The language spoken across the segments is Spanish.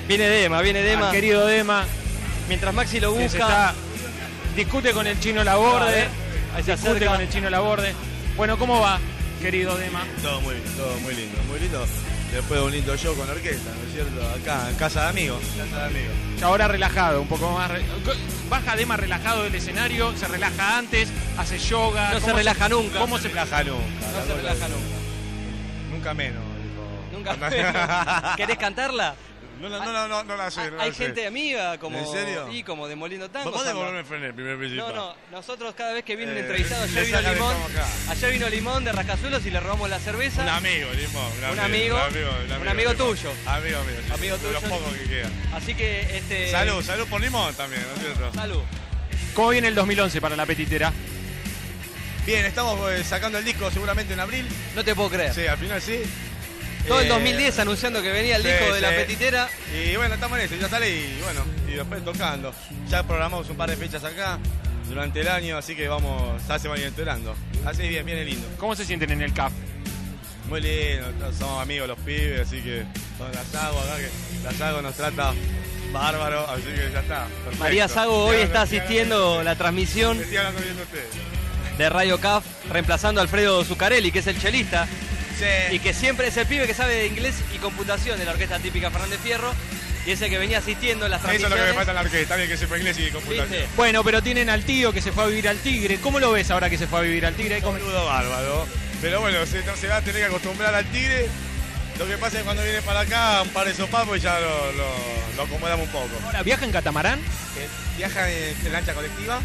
Viene Dema. Al querido Dema. Mientras Maxi lo Que se busca. discute con el Chino Laborde. Ahí se Discute acerca. con el Chino Laborde. Bueno, ¿cómo va, querido Dema? Todo muy lindo. Después de un lindo show con orquesta, ¿no es cierto? Acá, en casa de amigos. Y ahora relajado, un poco más. Baja Dema relajado del escenario, se relaja antes, hace yoga. No se ¿Cómo relaja nunca. ¿Cómo se relaja nunca. No se relaja nunca. Nunca menos, dijo. Nunca. ¿Querés cantarla? No la sé. Hay gente amiga como. ¿En serio? Y como de Molino Tango. ¿Vos devolverme el frené, primer principal? No, nosotros cada vez que viene un entrevistado, ayer le vino sacan el Limón, tomo acá. ayer vino Limón de Rascazuelos y le robamos la cerveza. Un amigo, Limón. Un amigo tuyo. Amigo mío. Sí, Amigo de los tuyo. pocos que quedan. Así que Salud por Limón también, ¿no es cierto? Salud. ¿Cómo viene el 2011 para la petitera? Bien, estamos sacando el disco seguramente en abril. No te puedo creer. Sí, al final sí. Todo el 2010 anunciando que venía el sí, disco de la sí. petitera. Y bueno, estamos en eso, ya sale y bueno, y después tocando. Ya programamos un par de fechas acá durante el año, así que ya se van a ir enterando. Así bien, viene lindo. ¿Cómo se sienten en el CAF? Muy lindo, somos amigos los pibes, así que con la Sago acá, que la Sago nos trata bárbaro, así que ya está. Perfecto. María Sago hoy está asistiendo la transmisión Estoy hablando bien de ustedes. de Radio CAF, reemplazando a Alfredo Zuccarelli, que es el chelista. Sí. Y que siempre es el pibe que sabe de inglés y computación de la orquesta típica Fernández Fierro. Y ese que venía asistiendo en las Eso es transmisiones. lo que me falta en la orquesta, bien que sepa inglés y computación. ¿Viste? Bueno, pero tienen al tío que se fue a vivir al Tigre. ¿Cómo lo ves ahora que se fue a vivir al Tigre? Un boludo bárbaro. Pero bueno, se va a tener que acostumbrar al Tigre. Lo que pasa es que cuando viene para acá, un par de sopapos y ya lo acomodamos un poco. Ahora, ¿viaja en catamarán? Viaja en lancha colectiva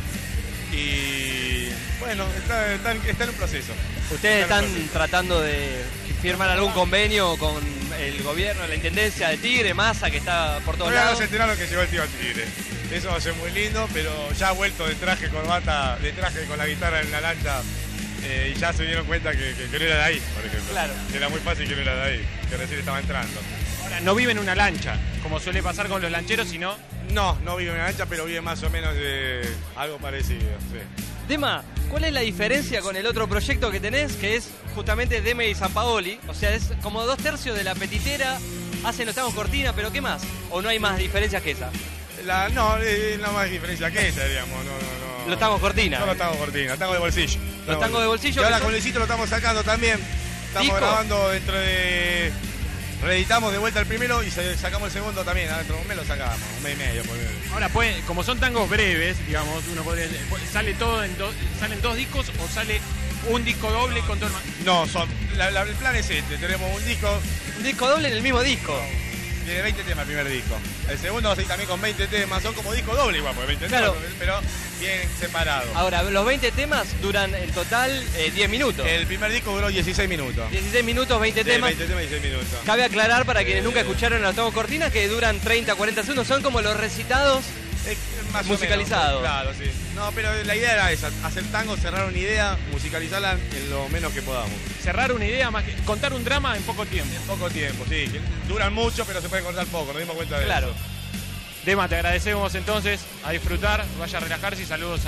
y bueno, está en un proceso. Ustedes Está en están un proceso. tratando de firmar algún convenio con el gobierno, la intendencia de Tigre, Massa, que está por todos Todavía no lados. se enteraron que llegó el tío al Tigre. Eso va a ser muy lindo, pero ya ha vuelto de traje, corbata, de traje con la guitarra en la lancha y ya se dieron cuenta que no era de ahí, por ejemplo. Claro. Que era muy fácil que no era de ahí, que recién estaba entrando. Ahora, no vive en una lancha, como suele pasar con los lancheros, sino... No vive en una lancha, pero vive más o menos de algo parecido, sí. Dema, ¿cuál es la diferencia con el otro proyecto que tenés, que es justamente Dema y San Paoli? O sea, es como 2/3 de la petitera, hacen Los Tangos Cortina, pero ¿qué más? ¿O no hay más diferencias que esa? No más diferencia que esa, digamos, no. Los Tangos Cortina. No los tangos cortina, tangos de bolsillo. Los tangos de bolsillo Y ahora que son- con Luisito lo estamos sacando también. Estamos ¿Disco? grabando dentro de... Reeditamos de vuelta el primero y sacamos el segundo también. Dentro de un mes lo sacamos, un mes y medio por medio. Ahora, pues, como son tangos breves, digamos, uno podría... ¿Sale todo ¿Salen dos discos o sale un disco doble con todo el... No, el plan es este. Tenemos un disco, Un disco doble en el mismo disco. tiene 20 temas el primer disco. El segundo va a ser también con 20 temas. Son como disco doble igual, porque 20 Claro. temas, pero bien separados. Ahora, los 20 temas duran en total 10 minutos. El primer disco duró 16 minutos. 16 minutos, 20 Sí, temas. 20 temas y 16 minutos. Cabe aclarar para quienes nunca escucharon Los Tangos Cortina que duran 30, 40 segundos. Son como los recitados. Más o Musicalizado. menos, claro, sí. No, pero la idea era esa, hacer tango, cerrar una idea, musicalizarla en lo menos que podamos. Cerrar una idea, más que contar un drama en poco tiempo. En poco tiempo, sí. Que duran mucho, pero se puede cortar poco, nos dimos cuenta de Claro. eso. Dema, te agradecemos entonces, a disfrutar, vaya a relajarse y saludos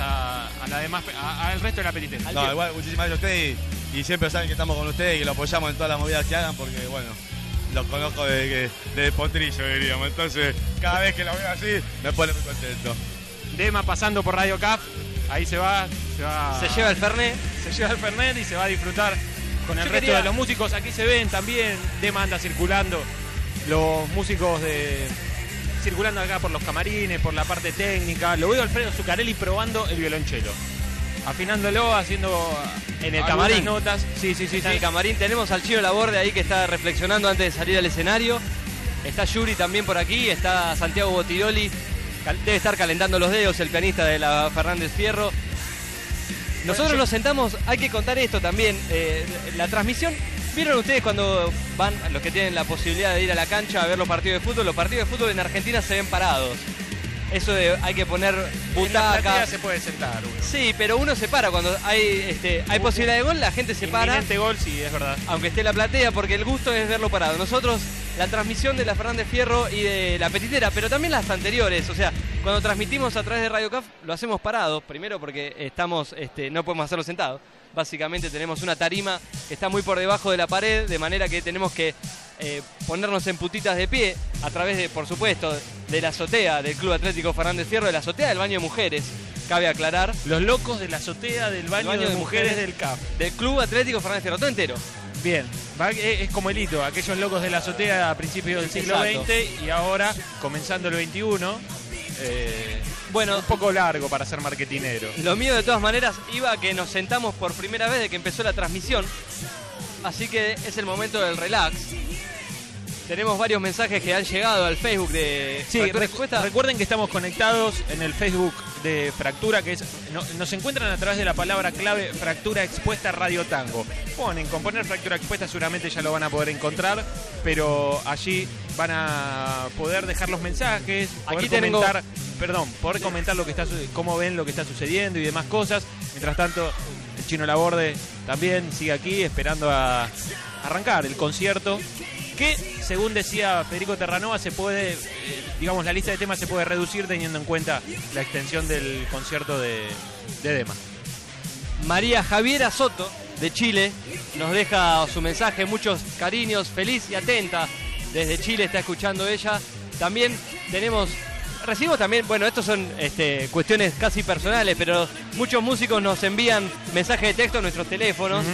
al resto de la petitera. No, igual, muchísimas gracias a ustedes y siempre saben que estamos con ustedes y que lo apoyamos en todas las movidas que hagan porque, bueno, los conozco de potrillo, diríamos. Entonces, cada vez que lo veo así, me pone muy contento. Dema pasando por Radio CAF, ahí se va. Se lleva el Fernet. Se lleva el Fernet y se va a disfrutar con el Yo resto quería- de los músicos. Aquí se ven también, Dema anda circulando, los músicos circulando acá por los camarines, por la parte técnica. Lo veo a Alfredo Zuccarelli probando el violonchelo, afinándolo, haciendo En el algunas camarín. notas. Sí. En el camarín tenemos al Chino Laborde ahí que está reflexionando antes de salir al escenario. Está Yuri también por aquí, está Santiago Botiroli, debe estar calentando los dedos, el pianista de la Fernández Fierro. Nosotros nos sentamos, hay que contar esto también, la transmisión. ¿Vieron ustedes cuando van, los que tienen la posibilidad de ir a la cancha a ver los partidos de fútbol? Los partidos de fútbol en Argentina se ven parados. Eso de hay que poner En la platea butacas. se puede sentar uno. Sí, pero uno se para cuando hay posibilidad de gol, la gente se para. Inminente gol, sí, es verdad. Aunque esté la platea, porque el gusto es verlo parado. Nosotros, la transmisión de la Fernández Fierro y de la Petitera, pero también las anteriores, o sea, cuando transmitimos a través de Radio CAF, lo hacemos parados, primero porque estamos, no podemos hacerlo sentados. Básicamente tenemos una tarima que está muy por debajo de la pared, de manera que tenemos que ponernos en putitas de pie a través de, por supuesto, de la azotea del Club Atlético Fernández Fierro, de la azotea del baño de mujeres, cabe aclarar. Los locos de la azotea del baño de mujeres del CAF. Del Club Atlético Fernández Fierro, todo entero. Bien, es como el hito, aquellos locos de la azotea a principios del siglo XX y ahora, comenzando el XXI, bueno, un poco largo para ser marketinero. Lo mío, de todas maneras, iba a que nos sentamos por primera vez de que empezó la transmisión, así que es el momento del relax. Tenemos varios mensajes que han llegado al Facebook de Fractura Expuesta. Recuerden que estamos conectados en el Facebook de Fractura, que es nos encuentran a través de la palabra clave Fractura Expuesta Radio Tango. Con poner Fractura Expuesta seguramente ya lo van a poder encontrar, pero allí van a poder dejar los mensajes, poder comentar lo que está, cómo ven lo que está sucediendo y demás cosas. Mientras tanto, el Chino Laborde también sigue aquí esperando a arrancar el concierto, que según decía Federico Terranova se puede, digamos, la lista de temas se puede reducir teniendo en cuenta la extensión del concierto de Dema. María Javiera Soto, de Chile, nos deja su mensaje, muchos cariños, feliz y atenta. Desde Chile está escuchando ella. También recibimos también, bueno, estos son cuestiones casi personales, pero muchos músicos nos envían mensajes de texto a nuestros teléfonos,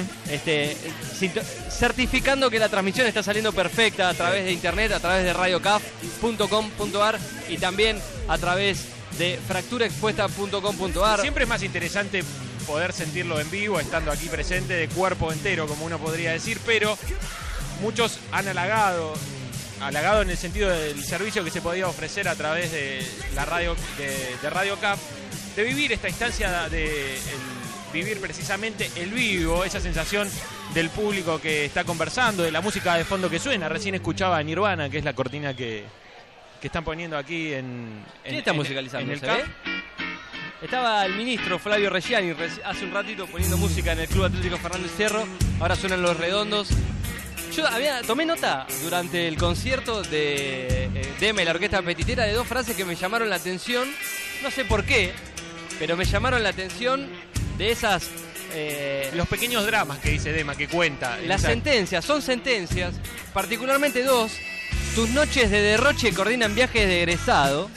certificando que la transmisión está saliendo perfecta a través de internet, a través de radiocaf.com.ar y también a través de fracturaexpuesta.com.ar. Siempre es más interesante poder sentirlo en vivo, estando aquí presente de cuerpo entero, como uno podría decir, pero muchos han halagado en el sentido del servicio que se podía ofrecer a través de la radio de Radio CAF, de vivir esta instancia de vivir precisamente el vivo, esa sensación del público que está conversando, de la música de fondo que suena. Recién escuchaba Nirvana, que es la cortina que están poniendo aquí en ¿Quién está musicalizando? En el CAF. Estaba el ministro Flavio Reggiani hace un ratito poniendo música en el Club Atlético Fernández Fierro. Ahora suenan Los Redondos. Yo tomé nota durante el concierto de Dema y la Orquesta Petitera de dos frases que me llamaron la atención. No sé por qué, pero me llamaron la atención de esas... los pequeños dramas que dice Dema, que cuenta. Las sentencias, son sentencias, particularmente dos. Tus noches de derroche coordinan viajes de egresado.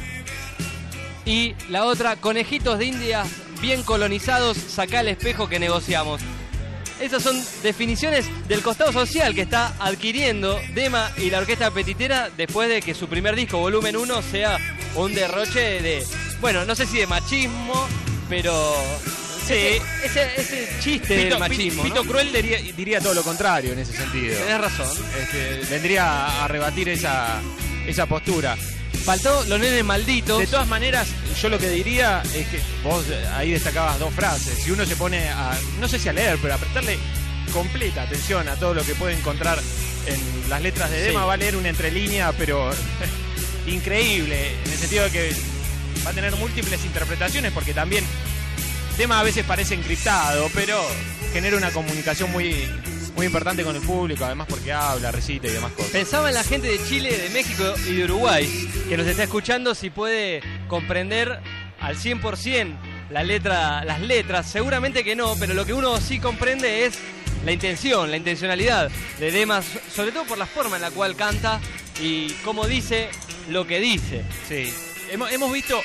Y la otra, conejitos de Indias bien colonizados, sacá el espejo que negociamos. Esas son definiciones del costado social que está adquiriendo Dema y la Orquesta Petitera después de que su primer disco, Volumen 1, sea un derroche de... Bueno, no sé si de machismo, pero... Sí, ese chiste del machismo, Pito ¿no? Cruel diría todo lo contrario en ese sentido. Tenés razón. Vendría a rebatir esa postura. Faltó Los Nenes Malditos. De todas maneras, yo lo que diría es que vos ahí destacabas dos frases. Si uno se pone a, no sé si a leer, pero a prestarle completa atención a todo lo que puede encontrar en las letras de Dema, va a leer una entrelínea, pero increíble, en el sentido de que va a tener múltiples interpretaciones, porque también Dema a veces parece encriptado, pero genera una comunicación muy importante con el público, además porque habla, recita y demás cosas. Pensaba en la gente de Chile, de México y de Uruguay, que nos está escuchando, si puede comprender al 100% las letras. Seguramente que no, pero lo que uno sí comprende es la intención, la intencionalidad de Dema, sobre todo por la forma en la cual canta y cómo dice lo que dice. Sí, hemos visto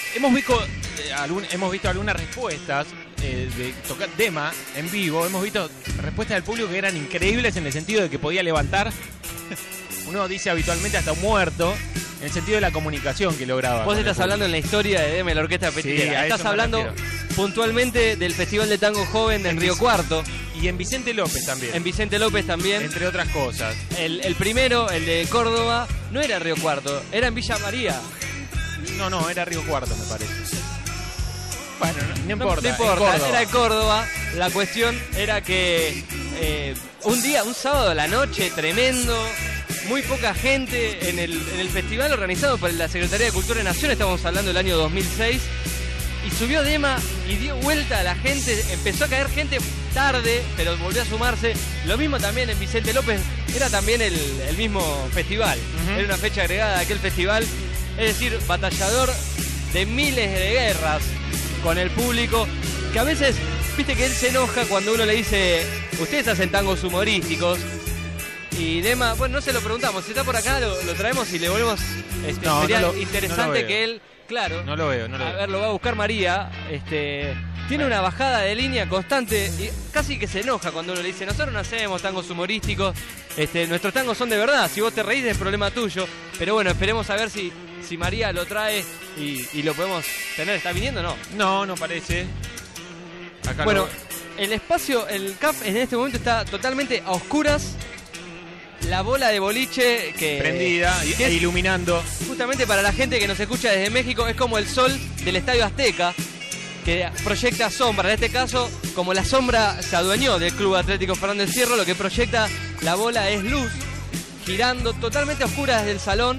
algunas respuestas de tocar Dema en vivo. Hemos visto respuestas del público que eran increíbles en el sentido de que podía levantar, uno dice habitualmente, hasta un muerto, en el sentido de la comunicación que lograba. Vos estás hablando en la historia de Dema y la Orquesta Petitera. Sí, estás hablando puntualmente del Festival de Tango Joven en Río Cuarto. Y en Vicente López también. En Vicente López también. Entre otras cosas. El primero, el de Córdoba, no era Río Cuarto, era en Villa María. No, era Río Cuarto, me parece. Bueno, no importa. No importa, era en Córdoba. La cuestión era que un sábado a la noche, tremendo, muy poca gente en el festival organizado por la Secretaría de Cultura de Nación, estamos hablando del año 2006, y subió Dema y dio vuelta a la gente, empezó a caer gente tarde, pero volvió a sumarse. Lo mismo también en Vicente López, era también el mismo festival, era una fecha agregada de aquel festival, es decir, batallador de miles de guerras con el público, que a veces, viste que él se enoja cuando uno le dice, ustedes hacen tangos humorísticos, Y Dema, bueno, no se lo preguntamos, si está por acá lo traemos y le volvemos. Sería interesante que él, claro. No lo veo. A ver, lo va a buscar María. Tiene una bajada de línea constante y casi que se enoja cuando uno le dice, nosotros no hacemos tangos humorísticos, nuestros tangos son de verdad, si vos te reís es problema tuyo. Pero bueno, esperemos a ver si María lo trae y lo podemos tener. ¿Está viniendo o no? No parece. Acá bueno, el espacio, el CAF en este momento está totalmente a oscuras. La bola de boliche que prendida e iluminando. Justamente para la gente que nos escucha desde México, es como el sol del Estadio Azteca, que proyecta sombra. En este caso, como la sombra se adueñó del Club Atlético Fernández Fierro, lo que proyecta la bola es luz, girando totalmente a oscuras desde el salón.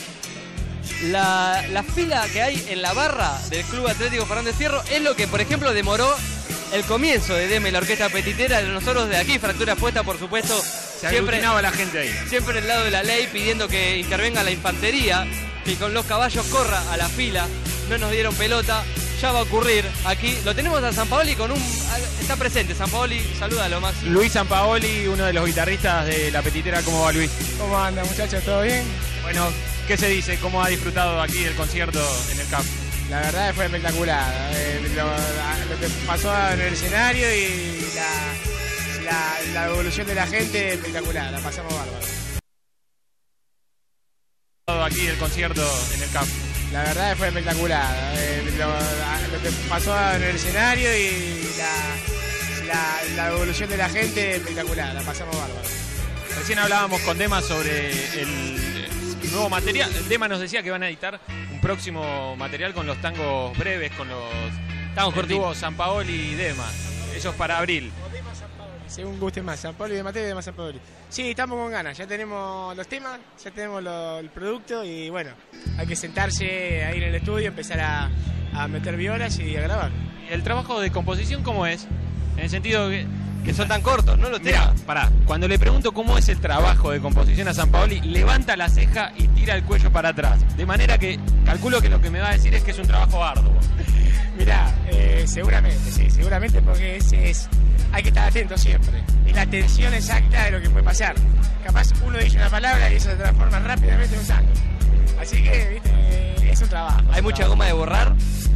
La fila que hay en la barra del Club Atlético Fernández Fierro es lo que, por ejemplo, demoró el comienzo de Dema y la Orquesta Petitera. Nosotros de aquí, Fractura Expuesta, por supuesto, se aglutinaba la gente ahí. Siempre del lado de la ley, pidiendo que intervenga la infantería, que con los caballos corra a la fila. No nos dieron pelota, ya va a ocurrir aquí. Lo tenemos a Sampaoli con está presente. Sampaoli, salúdalo, Maxi. Luis Sampaoli, uno de los guitarristas de la Petitera. ¿Cómo va, Luis? ¿Cómo anda, muchachos? ¿Todo bien? Bueno, ¿qué se dice? ¿Cómo ha disfrutado aquí del concierto en el CAF? La verdad fue espectacular. Lo que pasó en el escenario y la evolución de la gente, espectacular. La pasamos bárbaro. Aquí del concierto en el CAF. La verdad fue espectacular. Lo que pasó en el escenario y la evolución de la gente, espectacular. La pasamos bárbaro. Recién hablábamos con Dema sobre el nuevo material. Dema nos decía que van a editar un próximo material con los tangos breves, con los tangos cortos. Sampaoli y Dema. Ellos para abril. Según guste más, Sampaoli de Mateo y Dema Sampaoli. Sí, estamos con ganas. Ya tenemos los temas, ya tenemos el producto y bueno, hay que sentarse ahí en el estudio, empezar a meter violas y a grabar. ¿El trabajo de composición cómo es? En el sentido que son tan cortos, ¿no? Mirá, pará. Cuando le pregunto cómo es el trabajo de composición a Sampaoli, levanta la ceja y tira el cuello para atrás. De manera que calculo que lo que me va a decir es que es un trabajo arduo. Mirá, seguramente porque hay que estar atento siempre. Es la atención exacta de lo que puede pasar. Capaz uno dice una palabra y eso se transforma rápidamente en un tango. Así que, viste, es un trabajo. ¿Hay mucha goma de borrar?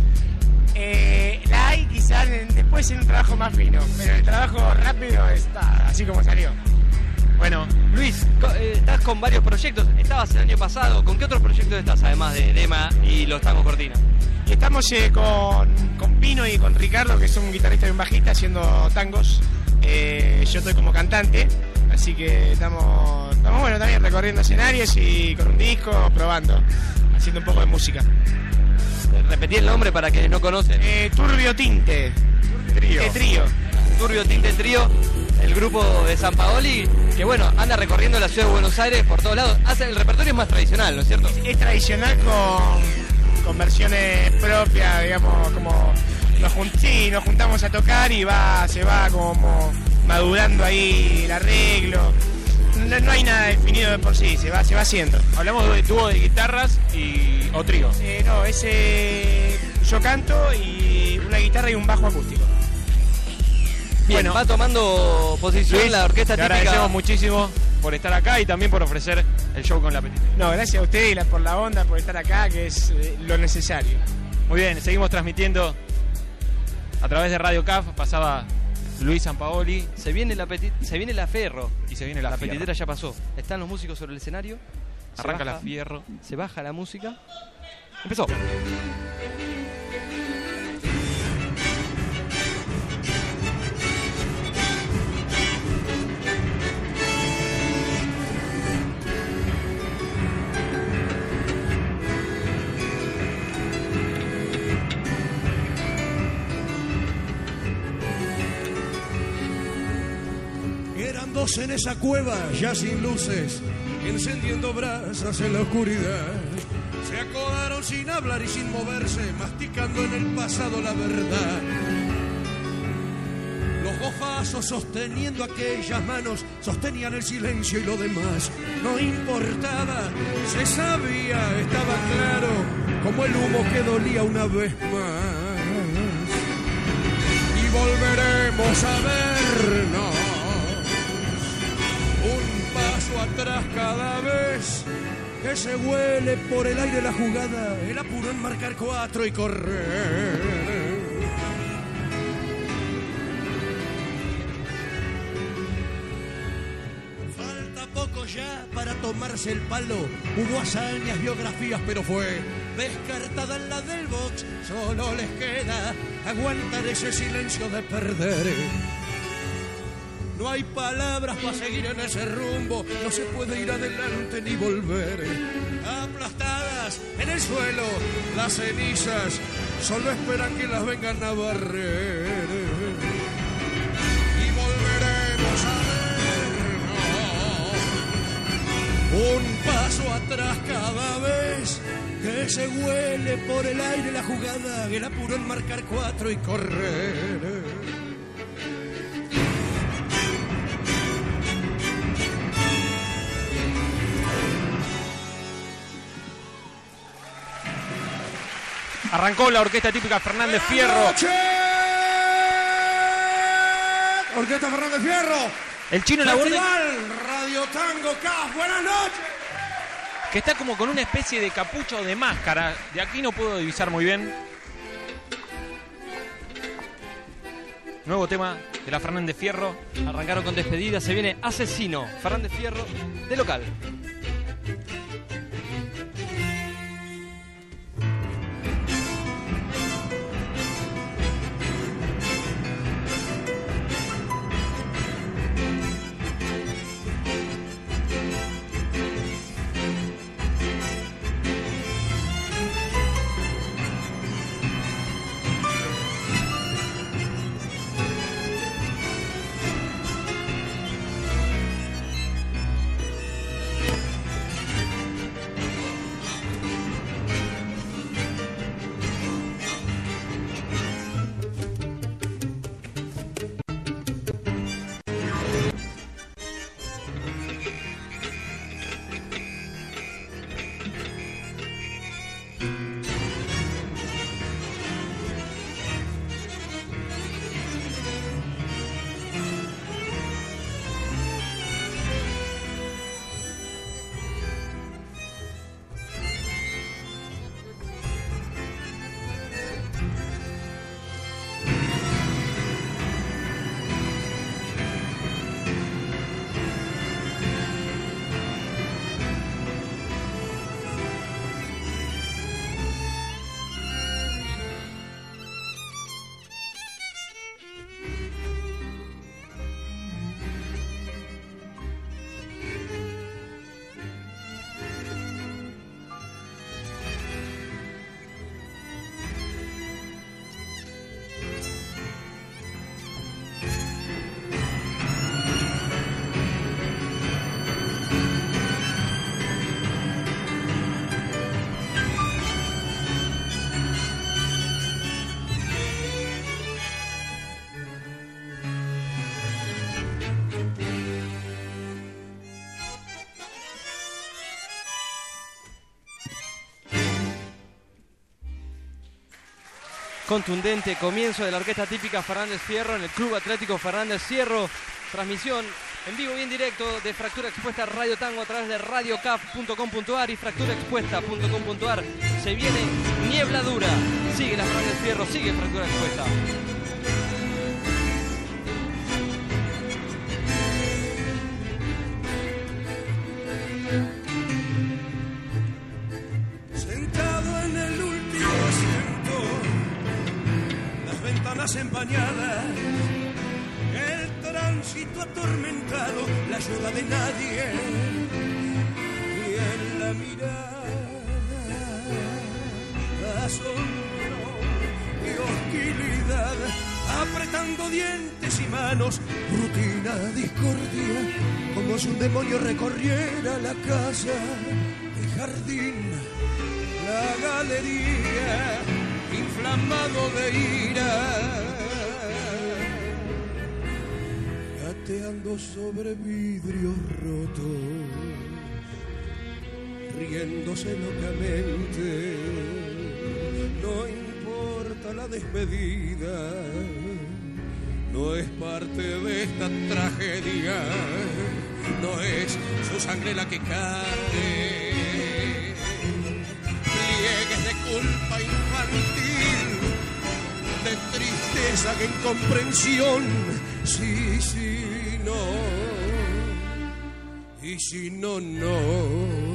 La hay quizás después en un trabajo más fino, pero el trabajo rápido está así como salió. Bueno, Luis, estás con varios proyectos. Estabas el año pasado. ¿Con qué otros proyectos estás, además de Dema y los tangos Cortina? Estamos con Pino y con Ricardo, que son un guitarrista y un bajista, haciendo tangos. Yo estoy como cantante, así que estamos bueno también recorriendo escenarios y con un disco, probando, haciendo un poco de música. Repetí el nombre para quienes no conocen. Turbio Tinte. Trío. Turbio Tinte Trío, el grupo de Sampaoli, que bueno, anda recorriendo la ciudad de Buenos Aires por todos lados. El repertorio es más tradicional, ¿no es cierto? Es tradicional con versiones propias, digamos, como nos juntamos a tocar y se va como madurando ahí el arreglo. No hay nada definido de por sí, se va haciendo. Hablamos de dúo de guitarras o trío. No, yo canto y una guitarra y un bajo acústico. Bien, va tomando posición Luis, la orquesta típica. Agradecemos muchísimo por estar acá y también por ofrecer el show con la Petitera. No, gracias a ustedes por la onda, por estar acá, que es lo necesario. Muy bien, seguimos transmitiendo a través de Radio CAF. Pasaba Luis Sampaoli. Se viene la Ferro. Y se viene la Fierro. Petitera ya pasó. Están los músicos sobre el escenario. Arranca la Fierro. Se baja la música. Empezó. Dos en esa cueva, ya sin luces, encendiendo brasas en la oscuridad. Se acodaron sin hablar y sin moverse, masticando en el pasado la verdad. Los bofazos sosteniendo aquellas manos sostenían el silencio y lo demás no importaba. Se sabía, estaba claro, como el humo que dolía una vez más. Y volveremos a vernos un paso paso atrás cada vez que se huele por el aire la jugada, el apuro en marcar 4 y correr. Falta poco ya para tomarse el palo, hubo hazañas, biografías, pero fue descartada en la del box. Solo les queda aguantar ese silencio de perder. No hay palabras para seguir en ese rumbo, no se puede ir adelante ni volver. Aplastadas en el suelo, las cenizas solo esperan que las vengan a barrer. Y volveremos a vernos un paso atrás cada vez que se huele por el aire la jugada, el apuro en marcar 4 y correr. Arrancó la orquesta típica Fernández Fierro. Orquesta Fernández Fierro. El Chino Laborde, Radio Tango CAF. Buenas noches. que está como con una especie de capucha o de máscara. De aquí no puedo divisar muy bien. Nuevo tema de la Fernández Fierro. Arrancaron con despedida. Se viene Asesino. Fernández Fierro de local. Contundente comienzo de la orquesta típica Fernández Fierro en el Club Atlético Fernández Fierro. Transmisión en vivo y en directo de Fractura Expuesta Radio Tango a través de radiocaf.com.ar y fracturaexpuesta.com.ar. Se viene Niebla Dura. Sigue la Fernández Fierro, sigue Fractura Expuesta. Empañadas, el tránsito atormentado, la ayuda de nadie y en la mirada asombro y hostilidad, apretando dientes y manos, rutina, discordia, como si un demonio recorriera la casa, el jardín, la galería, inflamado de ira, gateando sobre vidrios rotos, riéndose locamente. No importa la despedida, no es parte de esta tragedia. no es su sangre la que cae. Pliegues de culpa infantil, de tristeza, de incomprensión. Sí, sí, no. Y si no, no.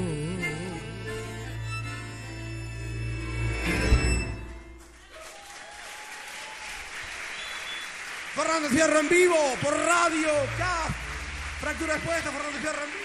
Fernández Fierro en vivo por radio. Ya. Fractura expuesta, Fernández Fierro en vivo.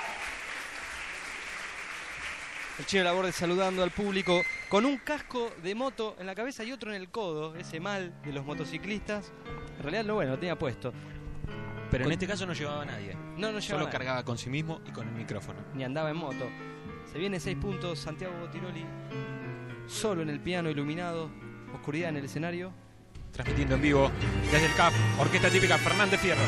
El Chino Laborde saludando al público con un casco de moto en la cabeza y otro en el codo. Ese mal de los motociclistas. En realidad, no, bueno, lo tenía puesto. Pero en este caso no llevaba a nadie. No llevaba Solo nadie. cargaba con sí mismo y con el micrófono. Ni andaba en moto. Se viene 6 puntos. Santiago Botiroli solo en el piano iluminado. Oscuridad en el escenario. Transmitiendo en vivo desde el CAF, Orquesta Típica Fernández Fierro.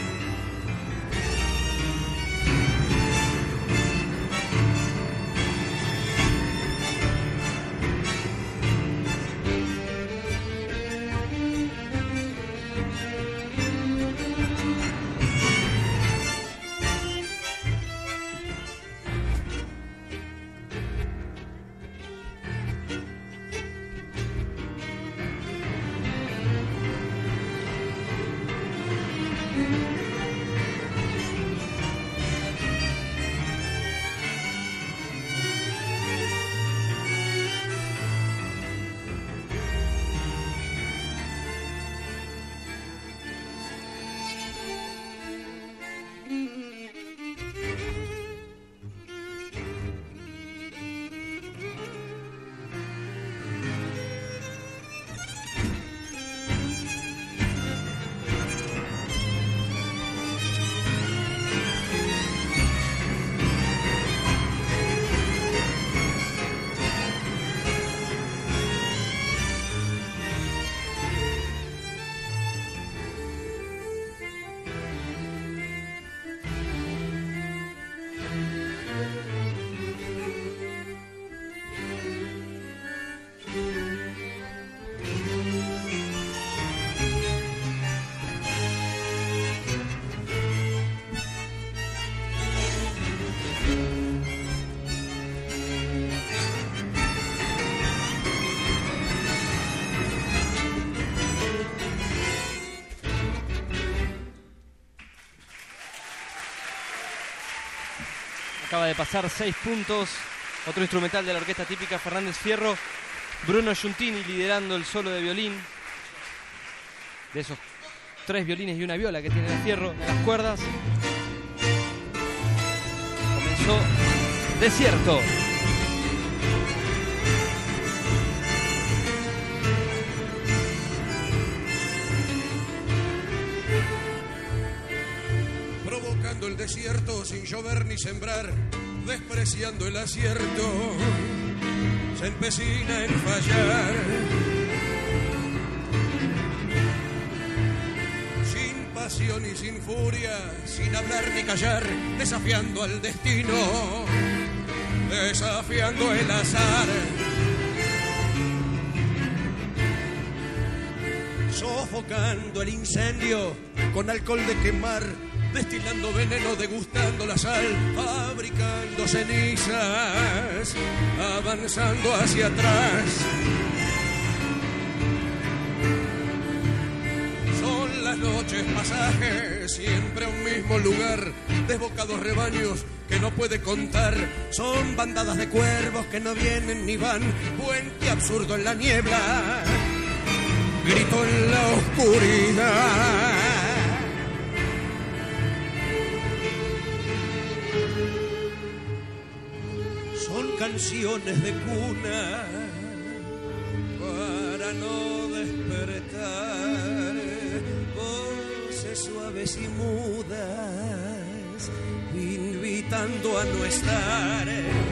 Acaba de pasar 6 puntos. Otro instrumental de la Orquesta Típica Fernández Fierro. Bruno Giuntini liderando el solo de violín. De esos 3 violines y una viola que tiene el Fierro en las cuerdas. Comenzó Desierto. Provocando el desierto sin llover ni sembrar, despreciando el acierto, se empecina en fallar. Sin pasión y sin furia, sin hablar ni callar, desafiando al destino, desafiando el azar. Sofocando el incendio con alcohol de quemar, destilando veneno, degustando la sal, fabricando cenizas, avanzando hacia atrás. Son las noches pasajes, siempre a un mismo lugar, desbocados rebaños que no puede contar. Son bandadas de cuervos que no vienen ni van, puente absurdo en la niebla, grito en la oscuridad. Son canciones de cuna para no despertar, voces suaves y mudas, invitando a no estar.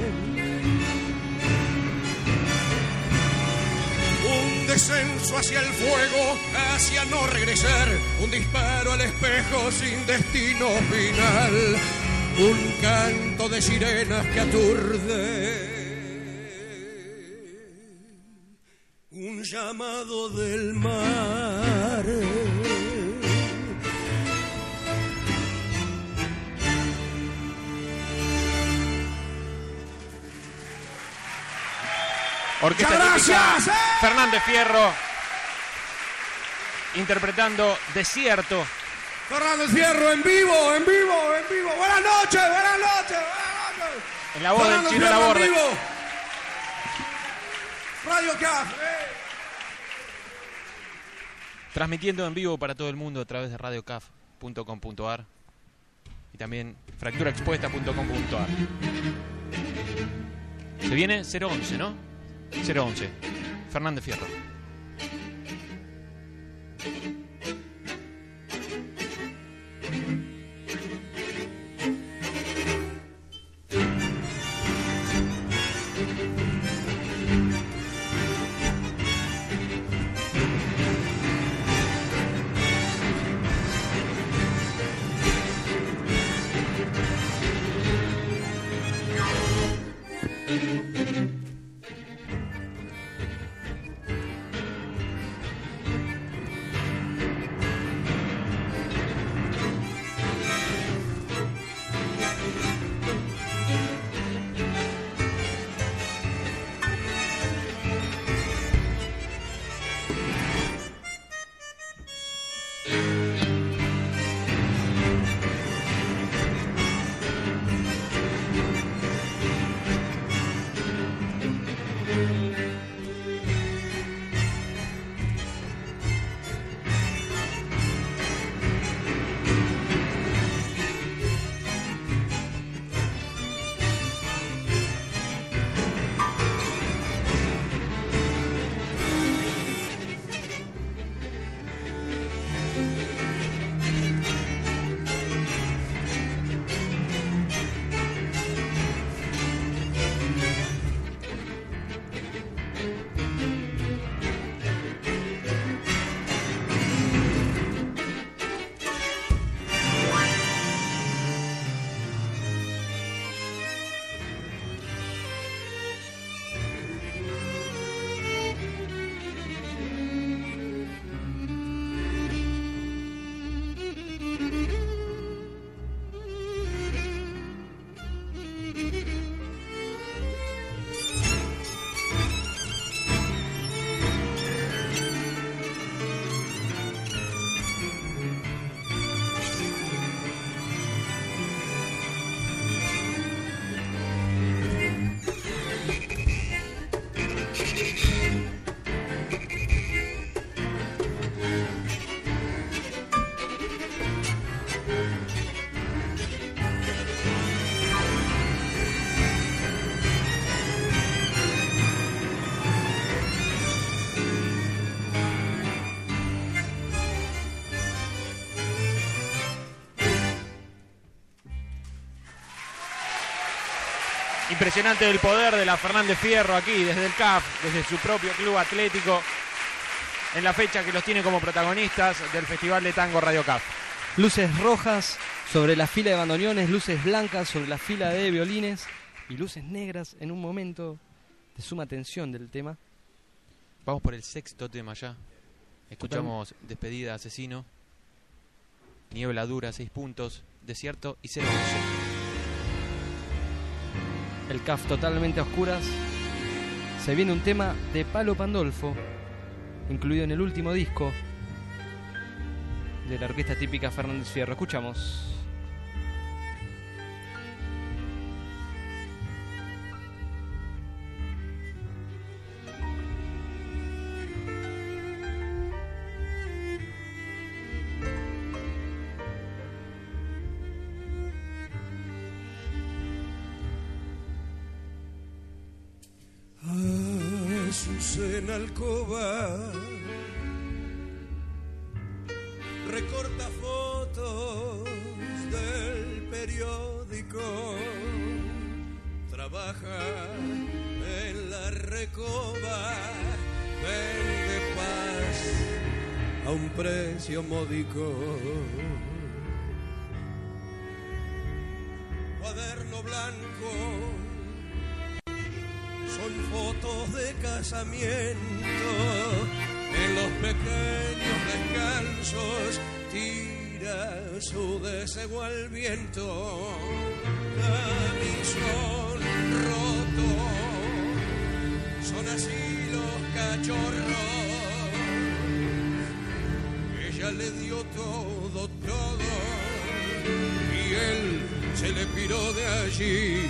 Un descenso hacia el fuego, hacia no regresar, un disparo al espejo sin destino final. Un canto de sirenas que aturde, un llamado del mar. Orquesta Muchas típica gracias, Fernández Fierro interpretando Desierto. Fernández Fierro en vivo, en vivo, en vivo. Buenas noches, buenas noches, buenas noches. En la voz del Fernández Chino Fierro en Laborde. vivo. Radio CAF. Transmitiendo en vivo para todo el mundo a través de radiocaf.com.ar y también fracturaexpuesta.com.ar. Se viene 011, ¿no? 011. Fernández Fierro. Impresionante el poder de la Fernández Fierro aquí, desde el CAF, desde su propio club atlético, en la fecha que los tiene como protagonistas del Festival de Tango Radio CAF. Luces rojas sobre la fila de bandoneones, luces blancas sobre la fila de violines y luces negras en un momento de suma tensión del tema. Vamos por el sexto tema ya. Escuchamos Despedida Asesino, Niebla Dura 6 puntos, Desierto y 011. El CAF totalmente a oscuras. Se viene un tema de Palo Pandolfo, incluido en el último disco de la orquesta típica Fernández Fierro. Escuchamos. En alcoba recorta fotos del periódico, trabaja en la recoba, vende paz a un precio módico. Cuaderno blanco, son fotos de casamiento, en los pequeños descansos tira su deseo al viento. Camisón roto, son así los cachorros. Ella le dio todo, todo, y él se le piró de allí.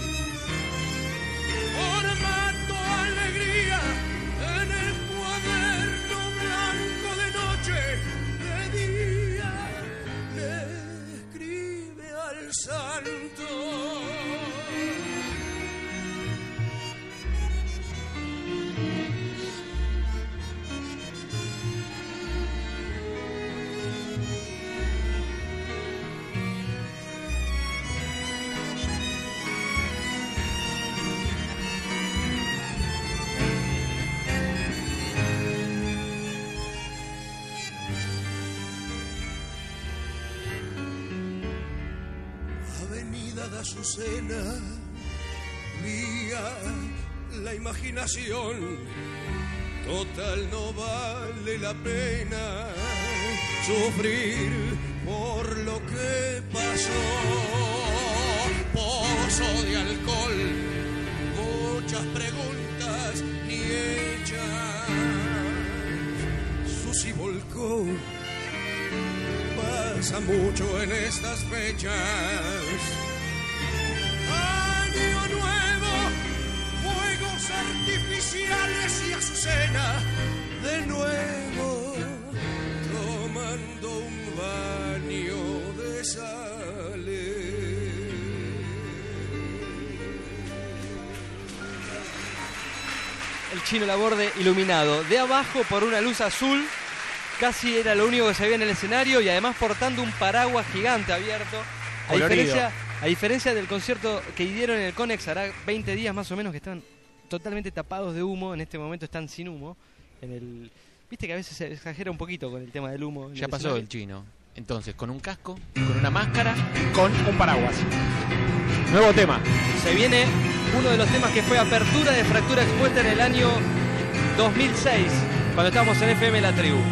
Formato alegría en el cuaderno blanco de noche, de día le escribe al santo. Azucena, mía, la imaginación, total no vale la pena sufrir por lo que pasó. Pozo de alcohol, muchas preguntas ni hechas. Susi volcó, pasa mucho en estas fechas. Artificiales y Azucena de nuevo tomando un baño de sales. El Chino Laborde iluminado de abajo por una luz azul, casi era lo único que se veía en el escenario, y además portando un paraguas gigante abierto. A diferencia del concierto que dieron en el Conex, hará 20 días más o menos que estaban totalmente tapados de humo. En este momento están sin humo. Viste que a veces se exagera un poquito con el tema del humo. Ya pasó el Chino. Entonces, con un casco, con una máscara, con un paraguas. Nuevo tema. Se viene uno de los temas que fue apertura de Fractura Expuesta en el año 2006, cuando estábamos en FM La Tribu.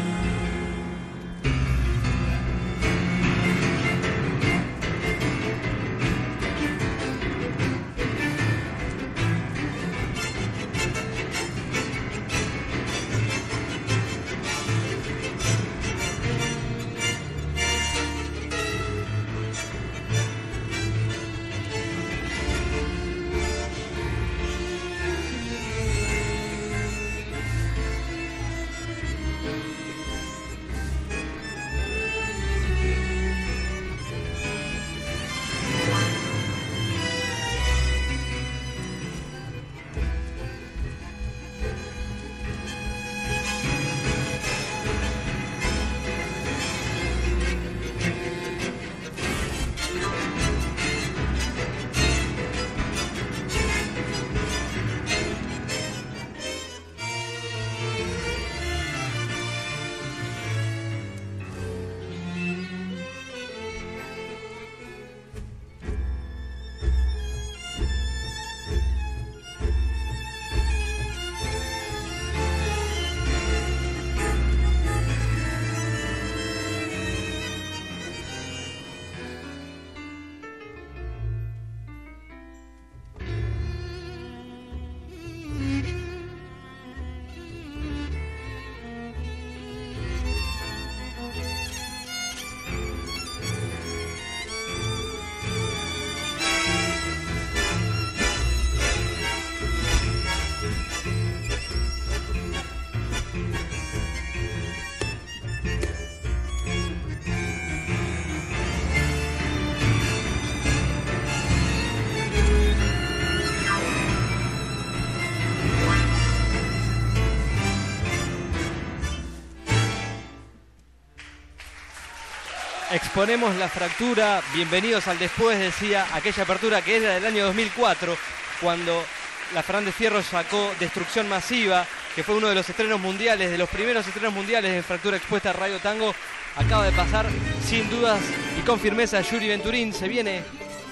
Exponemos la fractura, bienvenidos al después, decía aquella apertura que era del año 2004, cuando la Fernández Fierro sacó Destrucción Masiva, que fue uno de los estrenos mundiales, de los primeros estrenos mundiales de Fractura Expuesta Radio Tango. Acaba de pasar sin dudas y con firmeza Yuri Venturín. Se viene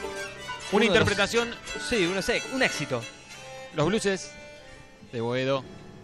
una interpretación, sí, un éxito. Los blueses de Boedo,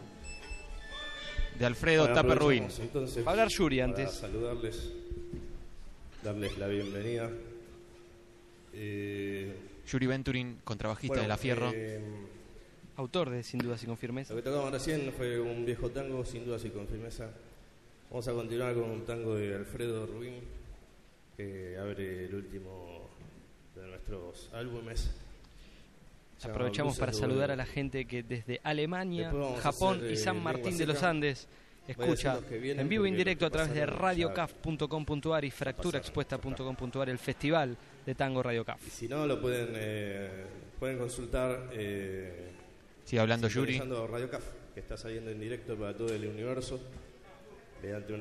de Alfredo Tape Ruin. Va a hablar Yuri antes. Saludarles, darles la bienvenida. Yuri Venturín, contrabajista de La Fierro. autor de Sin Dudas y con Firmeza. Lo que tocamos recién fue un viejo tango, Sin Dudas y con Firmeza. Vamos a continuar con un tango de Alfredo Rubín, que abre el último de nuestros álbumes. Aprovechamos para saludar a la gente que desde Alemania, Japón y San Martín de los Andes escucha en vivo e indirecto a través de radiocaf.com.ar y fracturaexpuesta.com.ar el Festival de Tango Radio Caf. Y si no, lo pueden consultar. Sigue hablando Yuri. Radio Caf, que está saliendo en directo para todo el universo, mediante un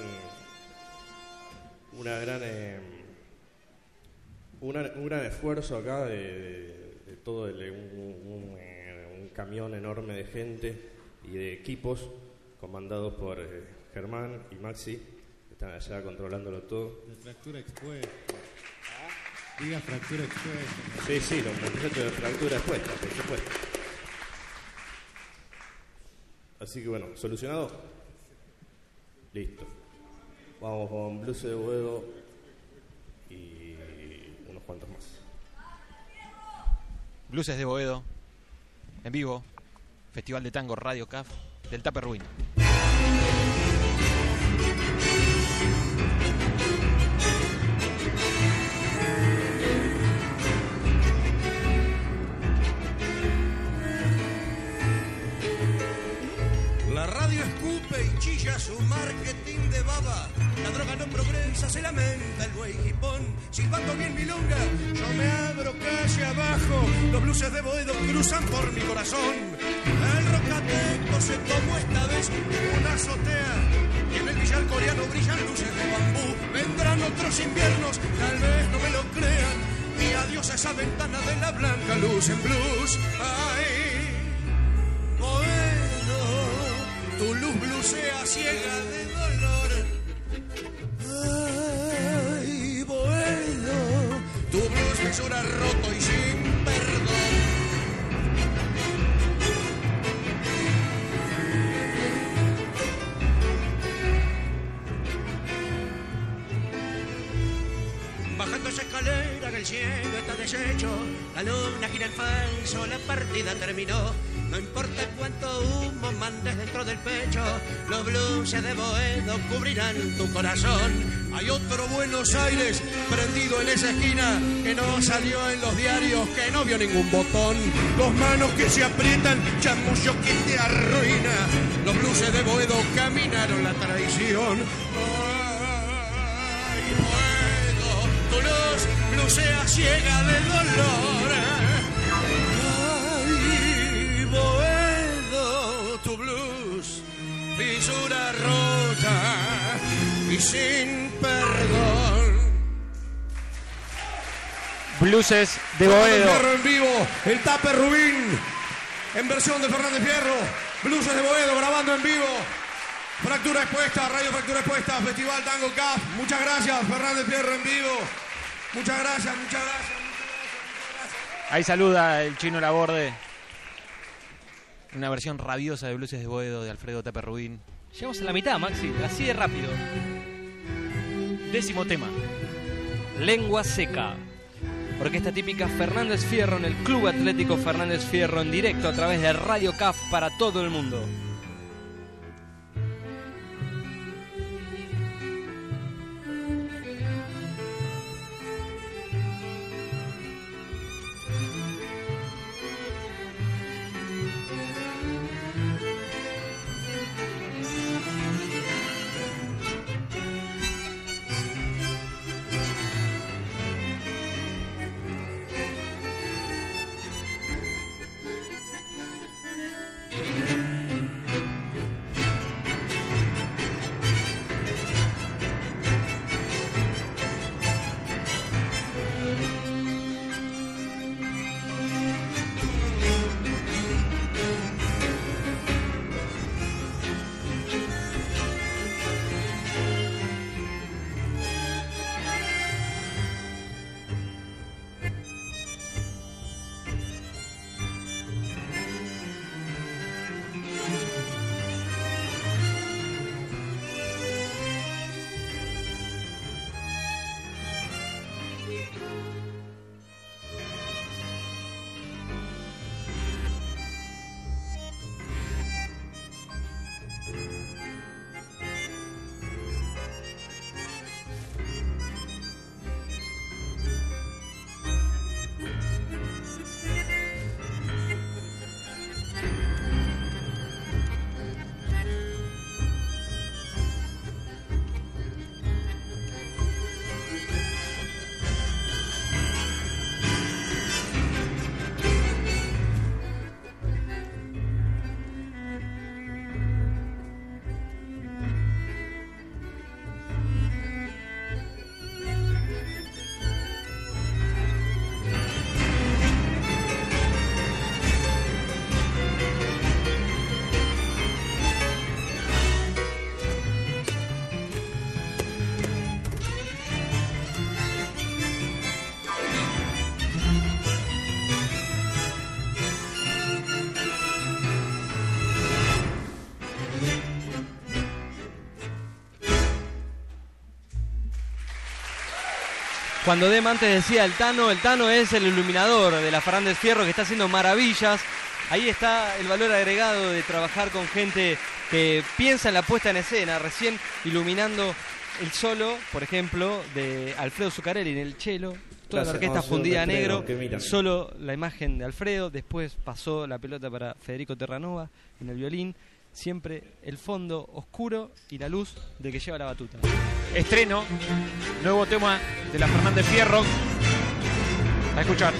gran esfuerzo acá de todo un camión enorme de gente y de equipos comandados por Germán y Maxi, que están allá controlándolo todo. De Fractura Expuesta. Diga Fractura Expuesta. Sí, los muchachos de Fractura Expuesta, por supuesto. Así que bueno, ¿solucionado? Listo. Vamos con Blues de Boedo y unos cuantos más. Blues de Boedo, en vivo, Festival de Tango Radio Caf del Tupper Ruin. La radio escupe y chilla su marketing de baba. La droga no progresa, se lamenta el buey hipón. Silbando bien milonga, yo me abro calle abajo. Los blues de Boedo cruzan por mi corazón. El rocateco se tomó esta vez una azotea. Y en el billar coreano brillan luces de bambú. Vendrán otros inviernos, tal vez no me lo crean. Y adiós a esa ventana de la blanca luz en blues. Ay, Boedo, tu luz blusea ciega de dolor. Ay, Boedo, tu blues fisura roto y sin perdón. Bajando esa escalera que el cielo está deshecho, la luna gira en falso, la partida terminó. No importa cuánto humo mandes dentro del pecho, los blues de Boedo cubrirán tu corazón. Hay otro Buenos Aires prendido en esa esquina que no salió en los diarios, que no vio ningún botón. Dos manos que se aprietan, chamullo que te arruina. Los blues de Boedo caminaron la traición. Ay, Boedo, tu luz blusea ciega de dolor. Boedo, tu blues, fisura rota y sin perdón. Blueses de Boedo. Fierro en vivo, el Tupper Rubín, en versión de Fernández Fierro. Blueses de Boedo grabando en vivo. Fractura Expuesta, Radio Fractura Expuesta, Festival Tango Caf. Muchas gracias, Fernández Fierro en vivo. Muchas gracias. Ahí saluda el Chino Laborde. Una versión rabiosa de Blueses de Boedo de Alfredo Tupper Rubín. Llegamos a la mitad, Maxi, así de rápido. 10º tema. Lengua Seca. Orquesta típica Fernández Fierro en el Club Atlético Fernández Fierro en directo a través de Radio Caf para todo el mundo. Cuando Dem antes decía el Tano es el iluminador de la Fernández Fierro que está haciendo maravillas. Ahí está el valor agregado de trabajar con gente que piensa en la puesta en escena, recién iluminando el solo, por ejemplo, de Alfredo Zuccarelli en el cello, toda la orquesta fundida a negro, solo la imagen de Alfredo, después pasó la pelota para Federico Terranova en el violín, siempre el fondo oscuro y la luz de que lleva la batuta. Estreno, nuevo tema de la Fernández Fierro. A escuchar.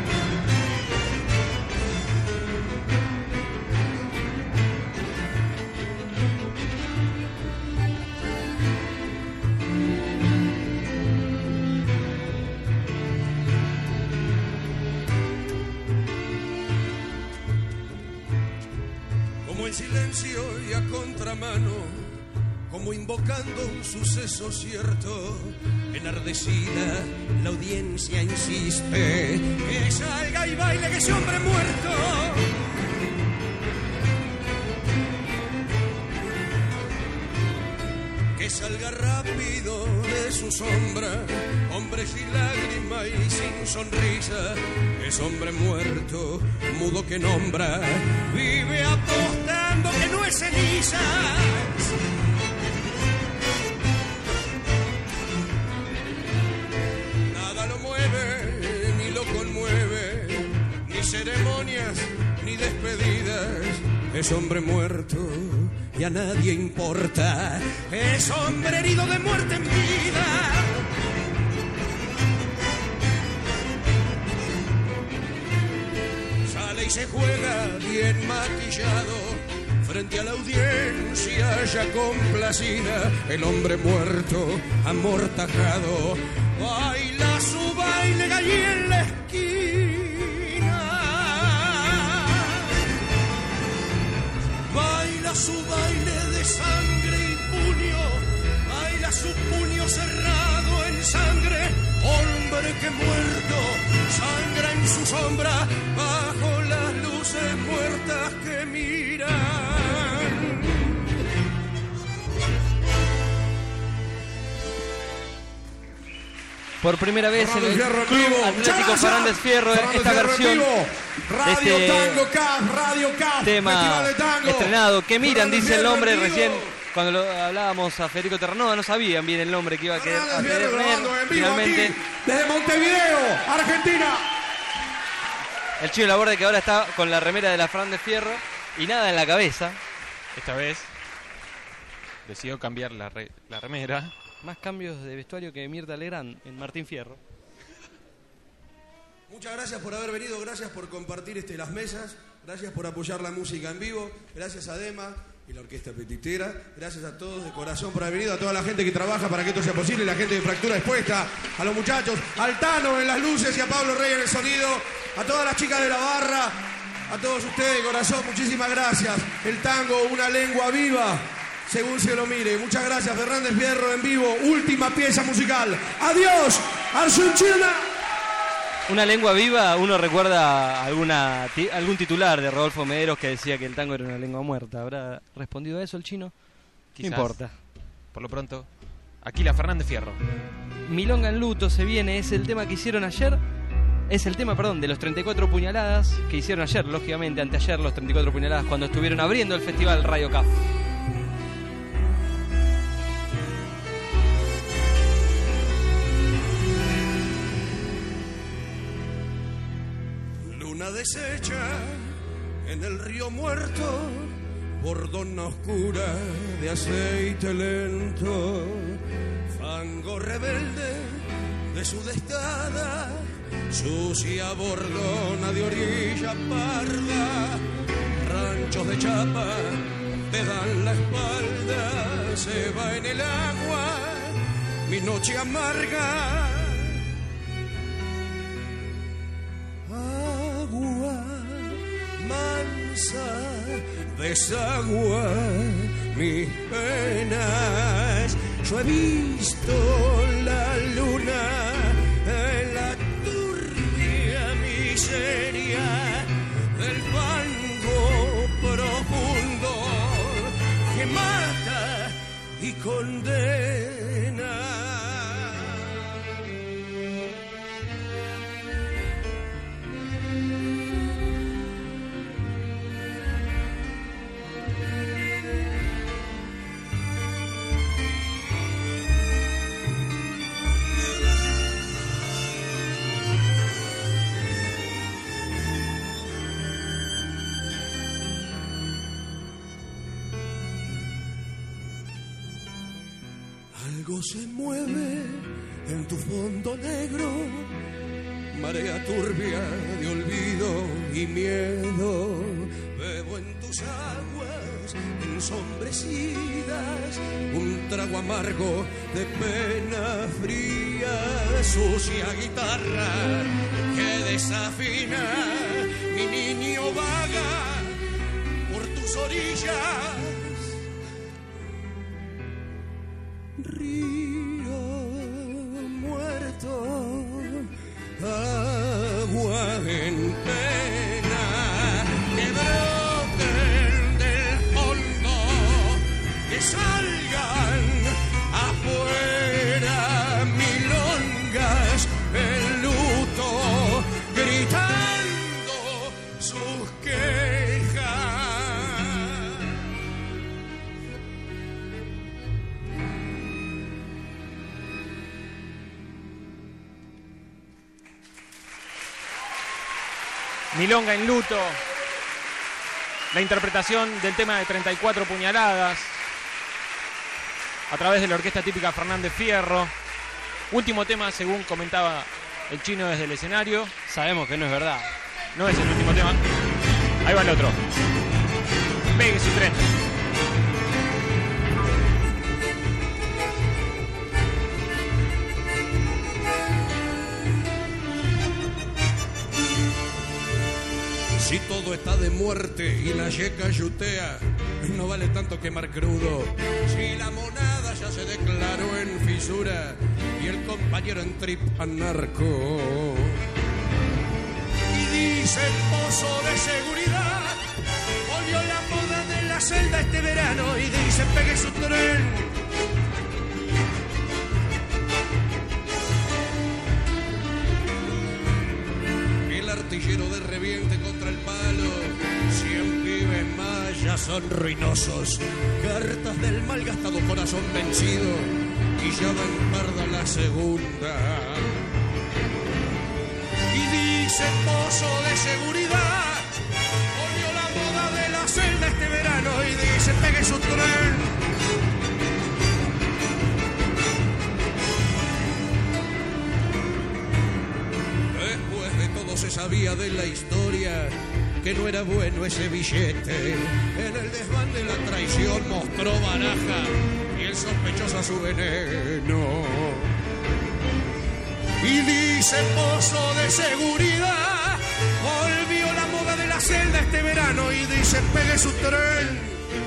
En silencio y a contramano, como invocando un suceso cierto, enardecida la audiencia insiste que salga y baile, que ese hombre muerto. Que salga rápido de su sombra, hombre sin lágrima y sin sonrisa, es hombre muerto, mudo que nombra, vive apostando que no es cenizas. Nada lo mueve, ni lo conmueve, ni ceremonias, ni despedidas, es hombre muerto y a nadie importa, es hombre herido de muerte en vida. Sale y se juega bien maquillado, frente a la audiencia ya complacida, el hombre muerto, amortajado, baila su baile allí en la esquina. Baila su baile de sangre y puño, baila su puño cerrado en sangre, hombre que muerto, sangra en su sombra, bajo las luces muertas que miran. Por primera vez en el Club Atlético Fernández Fierro, esta versión Radio Tango Caf, Radio Caf, tema de Tango. estrenado. Que miran, dice el nombre Fierro recién. Cuando hablábamos a Federico Terranova no sabían bien el nombre que iba a querer tener. Finalmente, aquí, desde Montevideo, Argentina. El Chino Laborde, que ahora está con la remera de la Fernández Fierro y nada en la cabeza. Esta vez decidió cambiar la remera. Más cambios de vestuario que Mirta Legrand en Martín Fierro. Muchas gracias por haber venido, gracias por compartir las mesas, gracias por apoyar la música en vivo, gracias a Dema y la Orquesta Petitera, gracias a todos de corazón por haber venido, a toda la gente que trabaja para que esto sea posible, la gente de Fractura Expuesta, a los muchachos, al Tano en las luces y a Pablo Rey en el sonido, a todas las chicas de la barra, a todos ustedes de corazón, muchísimas gracias. El tango, una lengua viva, según se lo mire. Muchas gracias, Fernández Fierro en vivo, última pieza musical. Adiós, Argentina. Una lengua viva, uno recuerda algún titular de Rodolfo Mederos que decía que el tango era una lengua muerta. ¿Habrá respondido a eso el chino? Quizás. No importa. Por lo pronto, aquí la Fernández Fierro. Milonga en luto se viene, es el tema que hicieron ayer. Es el tema, de los 34 puñaladas que hicieron ayer, lógicamente, anteayer los 34 puñaladas cuando estuvieron abriendo el festival Radio Caf. Deshecha en el río muerto, bordona oscura de aceite lento, fango rebelde de su destada, sucia bordona de orilla parda, ranchos de chapa te dan la espalda, se va en el agua mi noche amarga. Agua mansa desagua mis penas. Yo he visto la luna en la turbia miseria del fango profundo que mata y condena. Algo se mueve en tu fondo negro, marea turbia de olvido y miedo. Bebo en tus aguas ensombrecidas un trago amargo de pena fría. Sucia guitarra que desafina, mi niño vaga por tus orillas. Río muerto, agua en pena, que broten del fondo, que salgan afuera milongas en luto, gritando sus quejas. Milonga en luto, la interpretación del tema de 34 puñaladas a través de la orquesta típica Fernández Fierro. Último tema, según comentaba el chino desde el escenario. Sabemos que no es verdad. No es el último tema. Ahí va el otro. Pegue su tren. Si todo está de muerte y la yeca yutea, no vale tanto quemar crudo. Si la monada ya se declaró en fisura y el compañero en trip anarco. Y dice el pozo de seguridad, volvió la moda de la celda este verano y dice pegue su tren. Artillero de reviente contra el palo, 100 pibes más ya son ruinosos, cartas del malgastado corazón vencido y ya van parda la segunda. Y dice pozo de seguridad, volvió la moda de la celda este verano y dice pegue su tren. Se sabía de la historia que no era bueno ese billete. En el desván de la traición mostró baraja y el sospechoso a su veneno. Y dice pozo de seguridad, volvió la moda de la celda este verano y dice pegue su tren.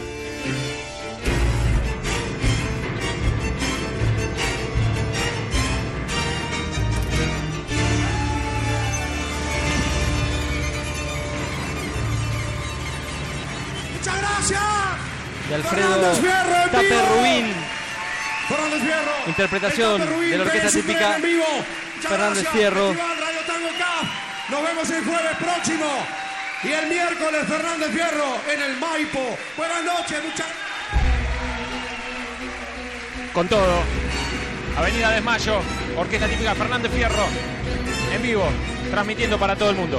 De Alfredo Tape Rubín. Interpretación de la orquesta típica Fernández Fierro. Nos vemos el jueves próximo y el miércoles Fernández Fierro en el Maipo. Buenas noches, muchachos. Con todo, Avenida Desmayo, orquesta típica Fernández Fierro, en vivo, transmitiendo para todo el mundo.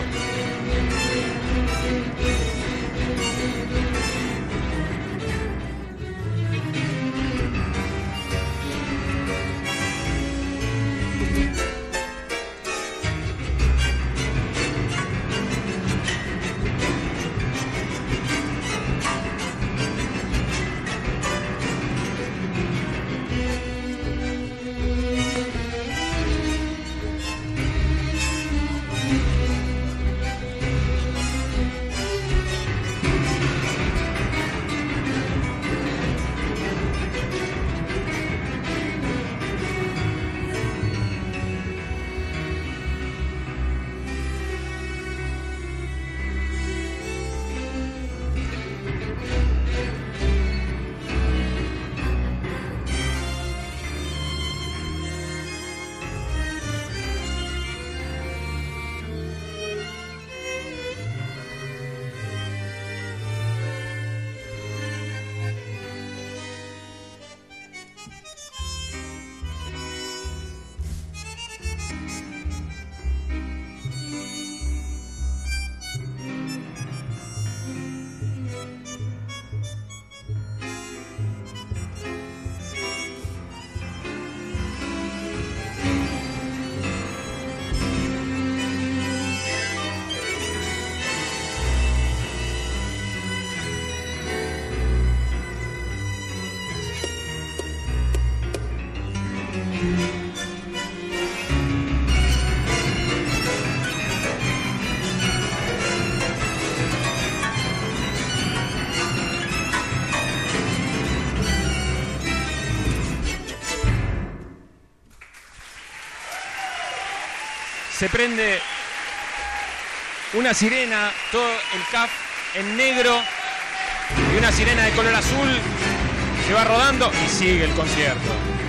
Se prende una sirena, todo el CAF en negro y una sirena de color azul que va rodando y sigue el concierto.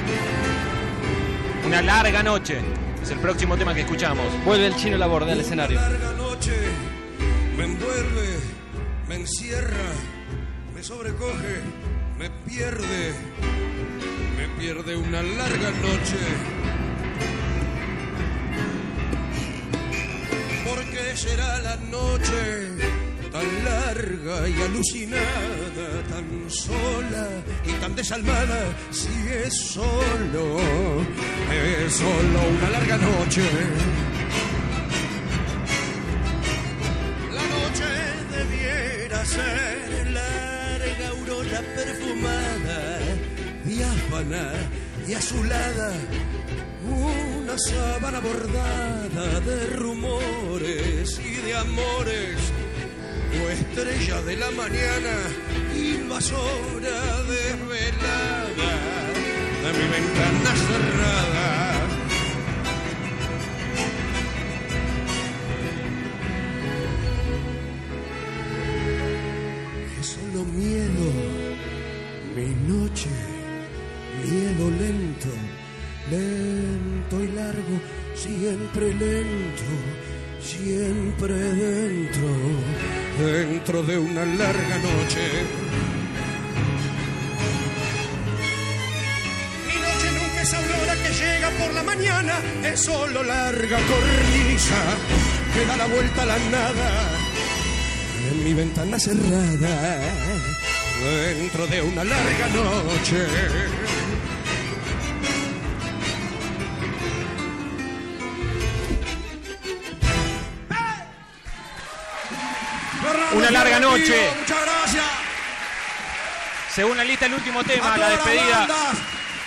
Una larga noche es el próximo tema que escuchamos. Vuelve el Chino Laborde al escenario. Una larga noche me envuelve, me encierra, me sobrecoge, me pierde una larga noche. ¿Por qué será la noche tan larga y alucinada, tan sola y tan desalmada? Si es solo una larga noche. La noche debiera ser larga, aurora perfumada, diáfana y azulada, una sábana bordada de rumores y de amores, o estrella de la mañana, invasora desvelada de mi ventana cerrada. Es solo miedo, mi noche, miedo lento, lento y largo, siempre lento, siempre dentro de una larga noche. Mi noche nunca es aurora que llega por la mañana, es solo larga cornisa que da la vuelta a la nada en mi ventana cerrada, dentro de una larga noche. Una larga noche. Muchas gracias. Según la lista, el último tema, A la todas las despedida. bandas,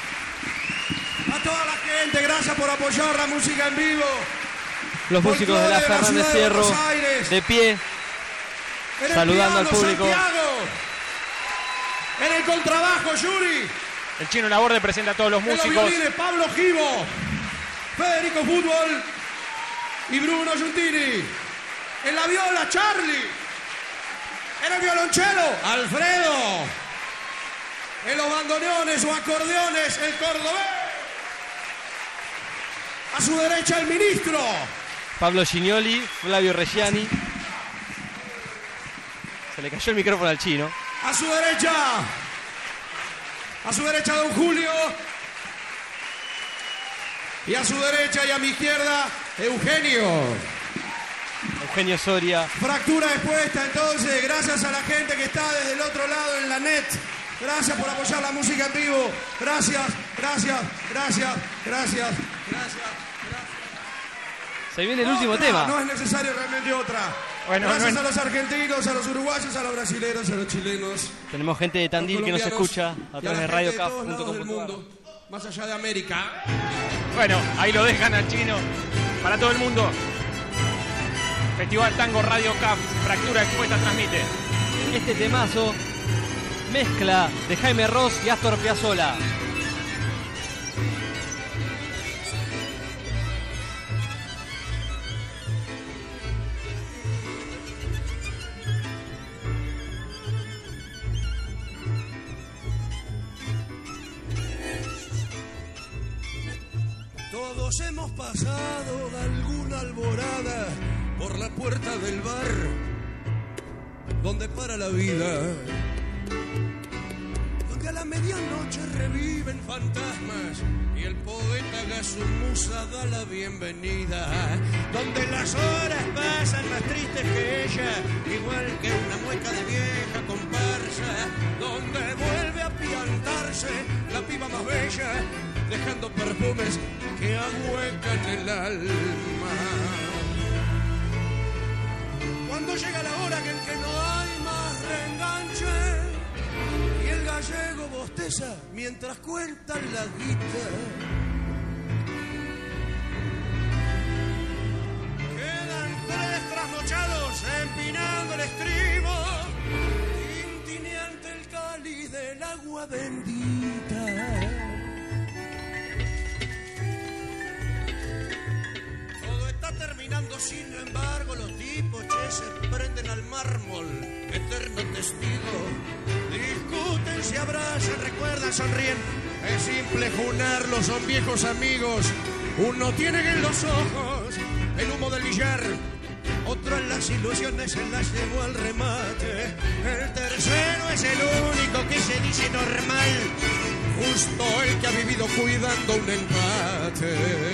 a toda la gente, gracias por apoyar la música en vivo. Los músicos de la Folclore Fernández ciudad de Fierro Buenos Aires. de pie, En el saludando al piano, público. Santiago. En el contrabajo, Yuri. El Chino Laborde presenta a todos los En los músicos. violines, Pablo Gibo, Federico Fútbol y Bruno Giuntini. En la viola, Charlie. En el violonchelo, Alfredo. En los bandoneones o acordeones, el cordobés. A su derecha, el ministro. Pablo Gignoli, Flavio Reggiani. Se le cayó el micrófono al Chino. A su derecha, don Julio. Y a su derecha y a mi izquierda, Eugenio. Eugenio Soria. Fractura expuesta, entonces, gracias a la gente que está desde el otro lado en la net. Gracias por apoyar la música en vivo. Gracias. Se viene el último Otra, tema. No es necesario realmente otra. Bueno, Gracias no- a los argentinos, a los uruguayos, a los brasileños, a los chilenos. Tenemos gente de Tandil que nos escucha a través de radiocaf.com. radiocaf.com.ar. Más allá de América. Bueno, ahí lo dejan al Chino. Para todo el mundo. Festival Tango Radio CAF. Fractura expuesta transmite. Este temazo, mezcla de Jaime Ross y Astor Piazzolla. Todos hemos pasado de alguna alborada por la puerta del bar donde para la vida, donde a la medianoche reviven fantasmas y el poeta haga su musa da la bienvenida, donde las horas pasan más tristes que ella, igual que una mueca de vieja comparsa, donde vuelve a piantarse la piba más bella, dejando perfumes que ahuecan el alma. Cuando llega la hora en que no hay más reenganche y el gallego bosteza mientras cuentan la guita, quedan tres trasnochados empinando el estribo, tintineante el cáliz del agua bendita. sin embargo los tipos, che, se prenden al mármol, eterno testigo. Discuten, se abrazan, recuerdan, sonríen. Es simple junarlos, son viejos amigos. Uno tiene en los ojos el humo del billar, otro en las ilusiones se las llevó al remate. El tercero es el único que se dice normal, justo el que ha vivido cuidando un empate.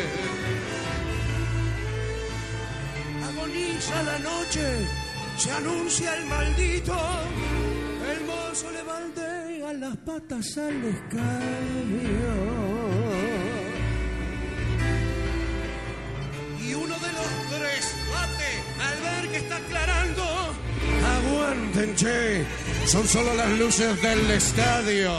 Agoniza la noche, se anuncia el maldito. El mozo le baldea las patas al escabio. Y uno de los tres bate al ver que está aclarando. Aguanten, che, son solo las luces del estadio.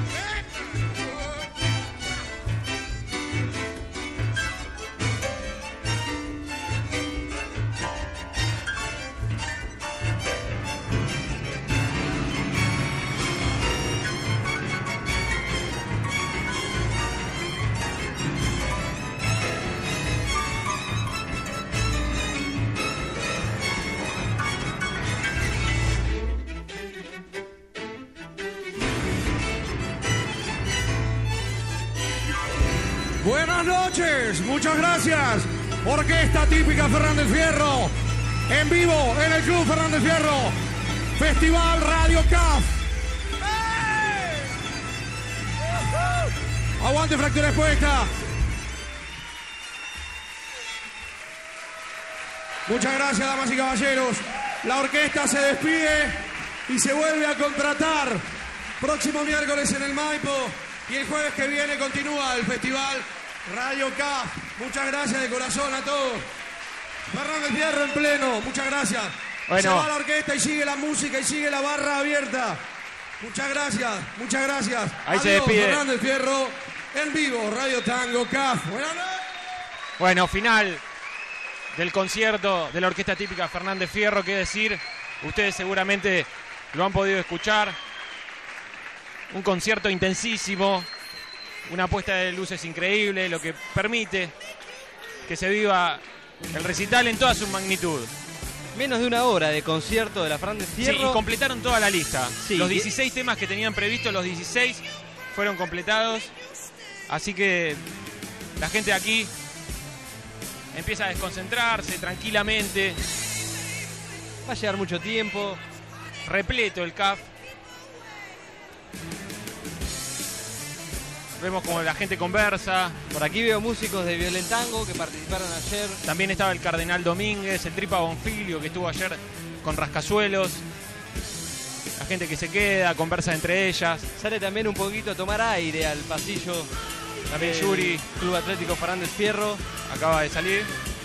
Buenas noches, muchas gracias. Orquesta Típica Fernández Fierro, en vivo en el Club Fernández Fierro, Festival Radio CAF. ¡Hey! Aguante Fractura Expuesta. Muchas gracias, damas y caballeros. La orquesta se despide y se vuelve a contratar próximo miércoles en el Maipo. Y el jueves que viene continúa el Festival Radio CAF. Muchas gracias de corazón a todos. Fernández Fierro en pleno, muchas gracias. Bueno. Se va la orquesta y sigue la música y sigue la barra abierta. Muchas gracias, muchas gracias. Ahí Adiós, se despide Fernández Fierro en vivo, Radio Tango CAF. Buenas noches. Bueno, final del concierto de la Orquesta Típica Fernández Fierro. Qué decir, ustedes seguramente lo han podido escuchar. Un concierto intensísimo, una puesta de luces increíble, lo que permite que se viva el recital en toda su magnitud. Menos de una hora de concierto de la Fernández Fierro. Sí, y completaron toda la lista. Sí. Los 16 temas que tenían previstos, los 16 fueron completados. Así que la gente aquí empieza a desconcentrarse tranquilamente. Va a llevar mucho tiempo. Repleto el CAF. Vemos como la gente conversa. Por aquí veo músicos de Violentango que participaron ayer. También estaba el Cardenal Domínguez, el Tripa Bonfilio que estuvo ayer con Rascasuelos. La gente que se queda, conversa entre ellas. Sale también un poquito a tomar aire al pasillo. También del Yuri Club Atlético Fernández Fierro. acaba de salir.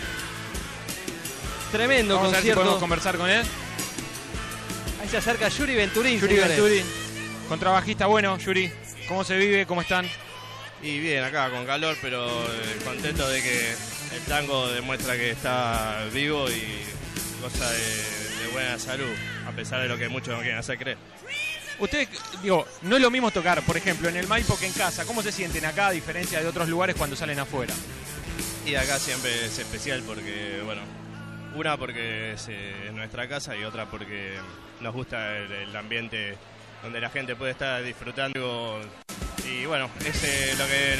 Tremendo Vamos a ver si concierto. podemos conversar con él. Ahí se acerca Yuri Venturín. Yuri señores. Venturín, contrabajista. Bueno, Yuri, ¿cómo se vive? ¿Cómo están? Y bien, acá con calor, pero contento de que el tango demuestra que está vivo y goza de buena salud, a pesar de lo que muchos no quieren hacer creer. Ustedes, digo, no es lo mismo tocar, por ejemplo, en el Maipo que en casa. ¿Cómo se sienten acá a diferencia de otros lugares cuando salen afuera? Y acá siempre es especial porque, bueno, una porque es nuestra casa y otra porque nos gusta el ambiente donde la gente puede estar disfrutando. Y bueno, es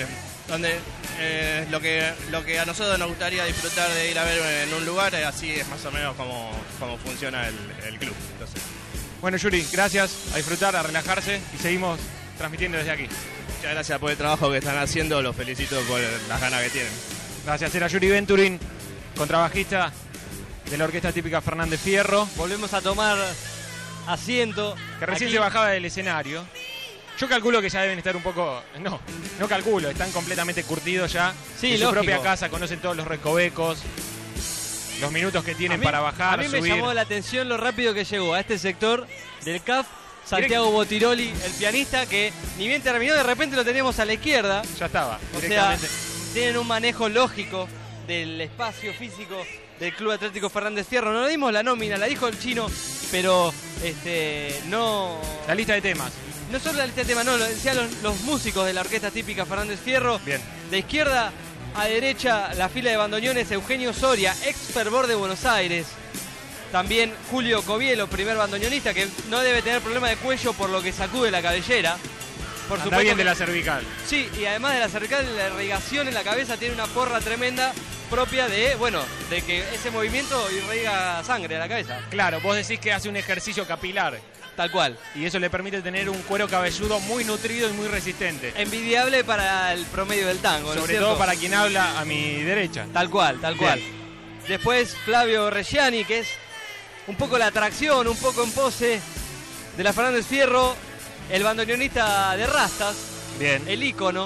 lo que a nosotros nos gustaría disfrutar de ir a ver en un lugar, así es más o menos como funciona el club. Entonces, Bueno, Yuri, gracias, a disfrutar, a relajarse y seguimos transmitiendo desde aquí. muchas gracias por el trabajo que están haciendo, los felicito por las ganas que tienen. Gracias, era Yuri Venturín, contrabajista de la Orquesta Típica Fernández Fierro, Volvemos a tomar asiento. que recién Aquí. se bajaba del escenario. Yo calculo que ya deben estar un poco... No calculo, están completamente curtidos ya. Sí, en su lógico. propia casa, conocen todos los recovecos, los minutos que tienen A mí- para bajar, A mí me subir. llamó la atención lo rápido que llegó a este sector del CAF Santiago Botiroli, el pianista, que ni bien terminó, de repente lo tenemos a la izquierda. Ya estaba, O sea, directamente. tienen un manejo lógico del espacio físico del Club Atlético Fernández Fierro. No le dimos la nómina, la dijo el chino, pero no... La lista de temas. No solo la lista de temas, no, lo decían los músicos de la Orquesta Típica Fernández Fierro. Bien. De izquierda, a derecha, la fila de bandoneones, Eugenio Soria, ex Fervor de Buenos Aires. También Julio Covielo, primer bandoneonista, que no debe tener problema de cuello por lo que sacude la cabellera. Por Anda supuesto bien de que- la cervical. Sí, y además de la cervical, la irrigación en la cabeza tiene una porra tremenda propia de, bueno, de que ese movimiento irriga sangre a la cabeza. Claro, vos decís que hace un ejercicio capilar Tal cual. y eso le permite tener un cuero cabelludo muy nutrido y muy resistente. Envidiable para el promedio del tango, ¿no es Sobre cierto? todo para quien habla a mi derecha. Tal cual, tal cual. Después Flavio Reggiani, que es un poco la atracción, un poco en pose de la Fernández Fierro, el bandoneonista de rastas, Bien. el ícono,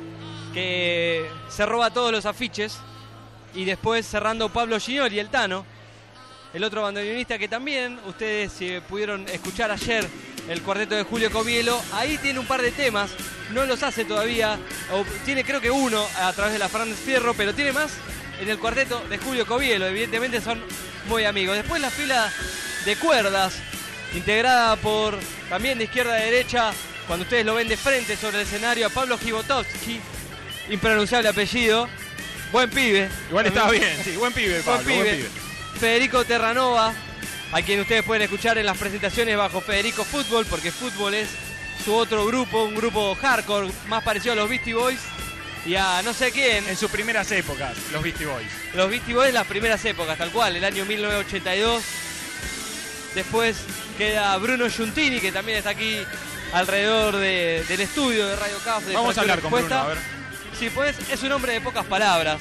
que se roba todos los afiches. Y después cerrando Pablo Gignoli, el Tano, el otro bandoneonista que también, ustedes pudieron escuchar ayer el cuarteto de Julio Covielo, ahí tiene un par de temas, no los hace todavía, o tiene creo que uno a través de la Fernández Fierro, pero tiene más en el cuarteto de Julio Covielo, evidentemente son muy amigos. Después la fila de cuerdas, integrada por, también de izquierda a derecha, cuando ustedes lo ven de frente sobre el escenario, a Pablo Gibotovsky, impronunciable apellido, buen pibe. Igual estaba bien, sí, buen pibe, Pablo, Buen pibe. Federico Terranova, a quien ustedes pueden escuchar en las presentaciones bajo Federico Fútbol, porque Fútbol es su otro grupo, un grupo hardcore, más parecido a los Beastie Boys y a no sé quién. En sus primeras épocas, los Beastie Boys. Los Beastie Boys, las primeras épocas, tal cual, el año 1982. Después queda Bruno Giuntini, que también está aquí alrededor del estudio de Radio CAF. Vamos a hablar con Bruno, a ver. Sí, pues es un hombre de pocas palabras.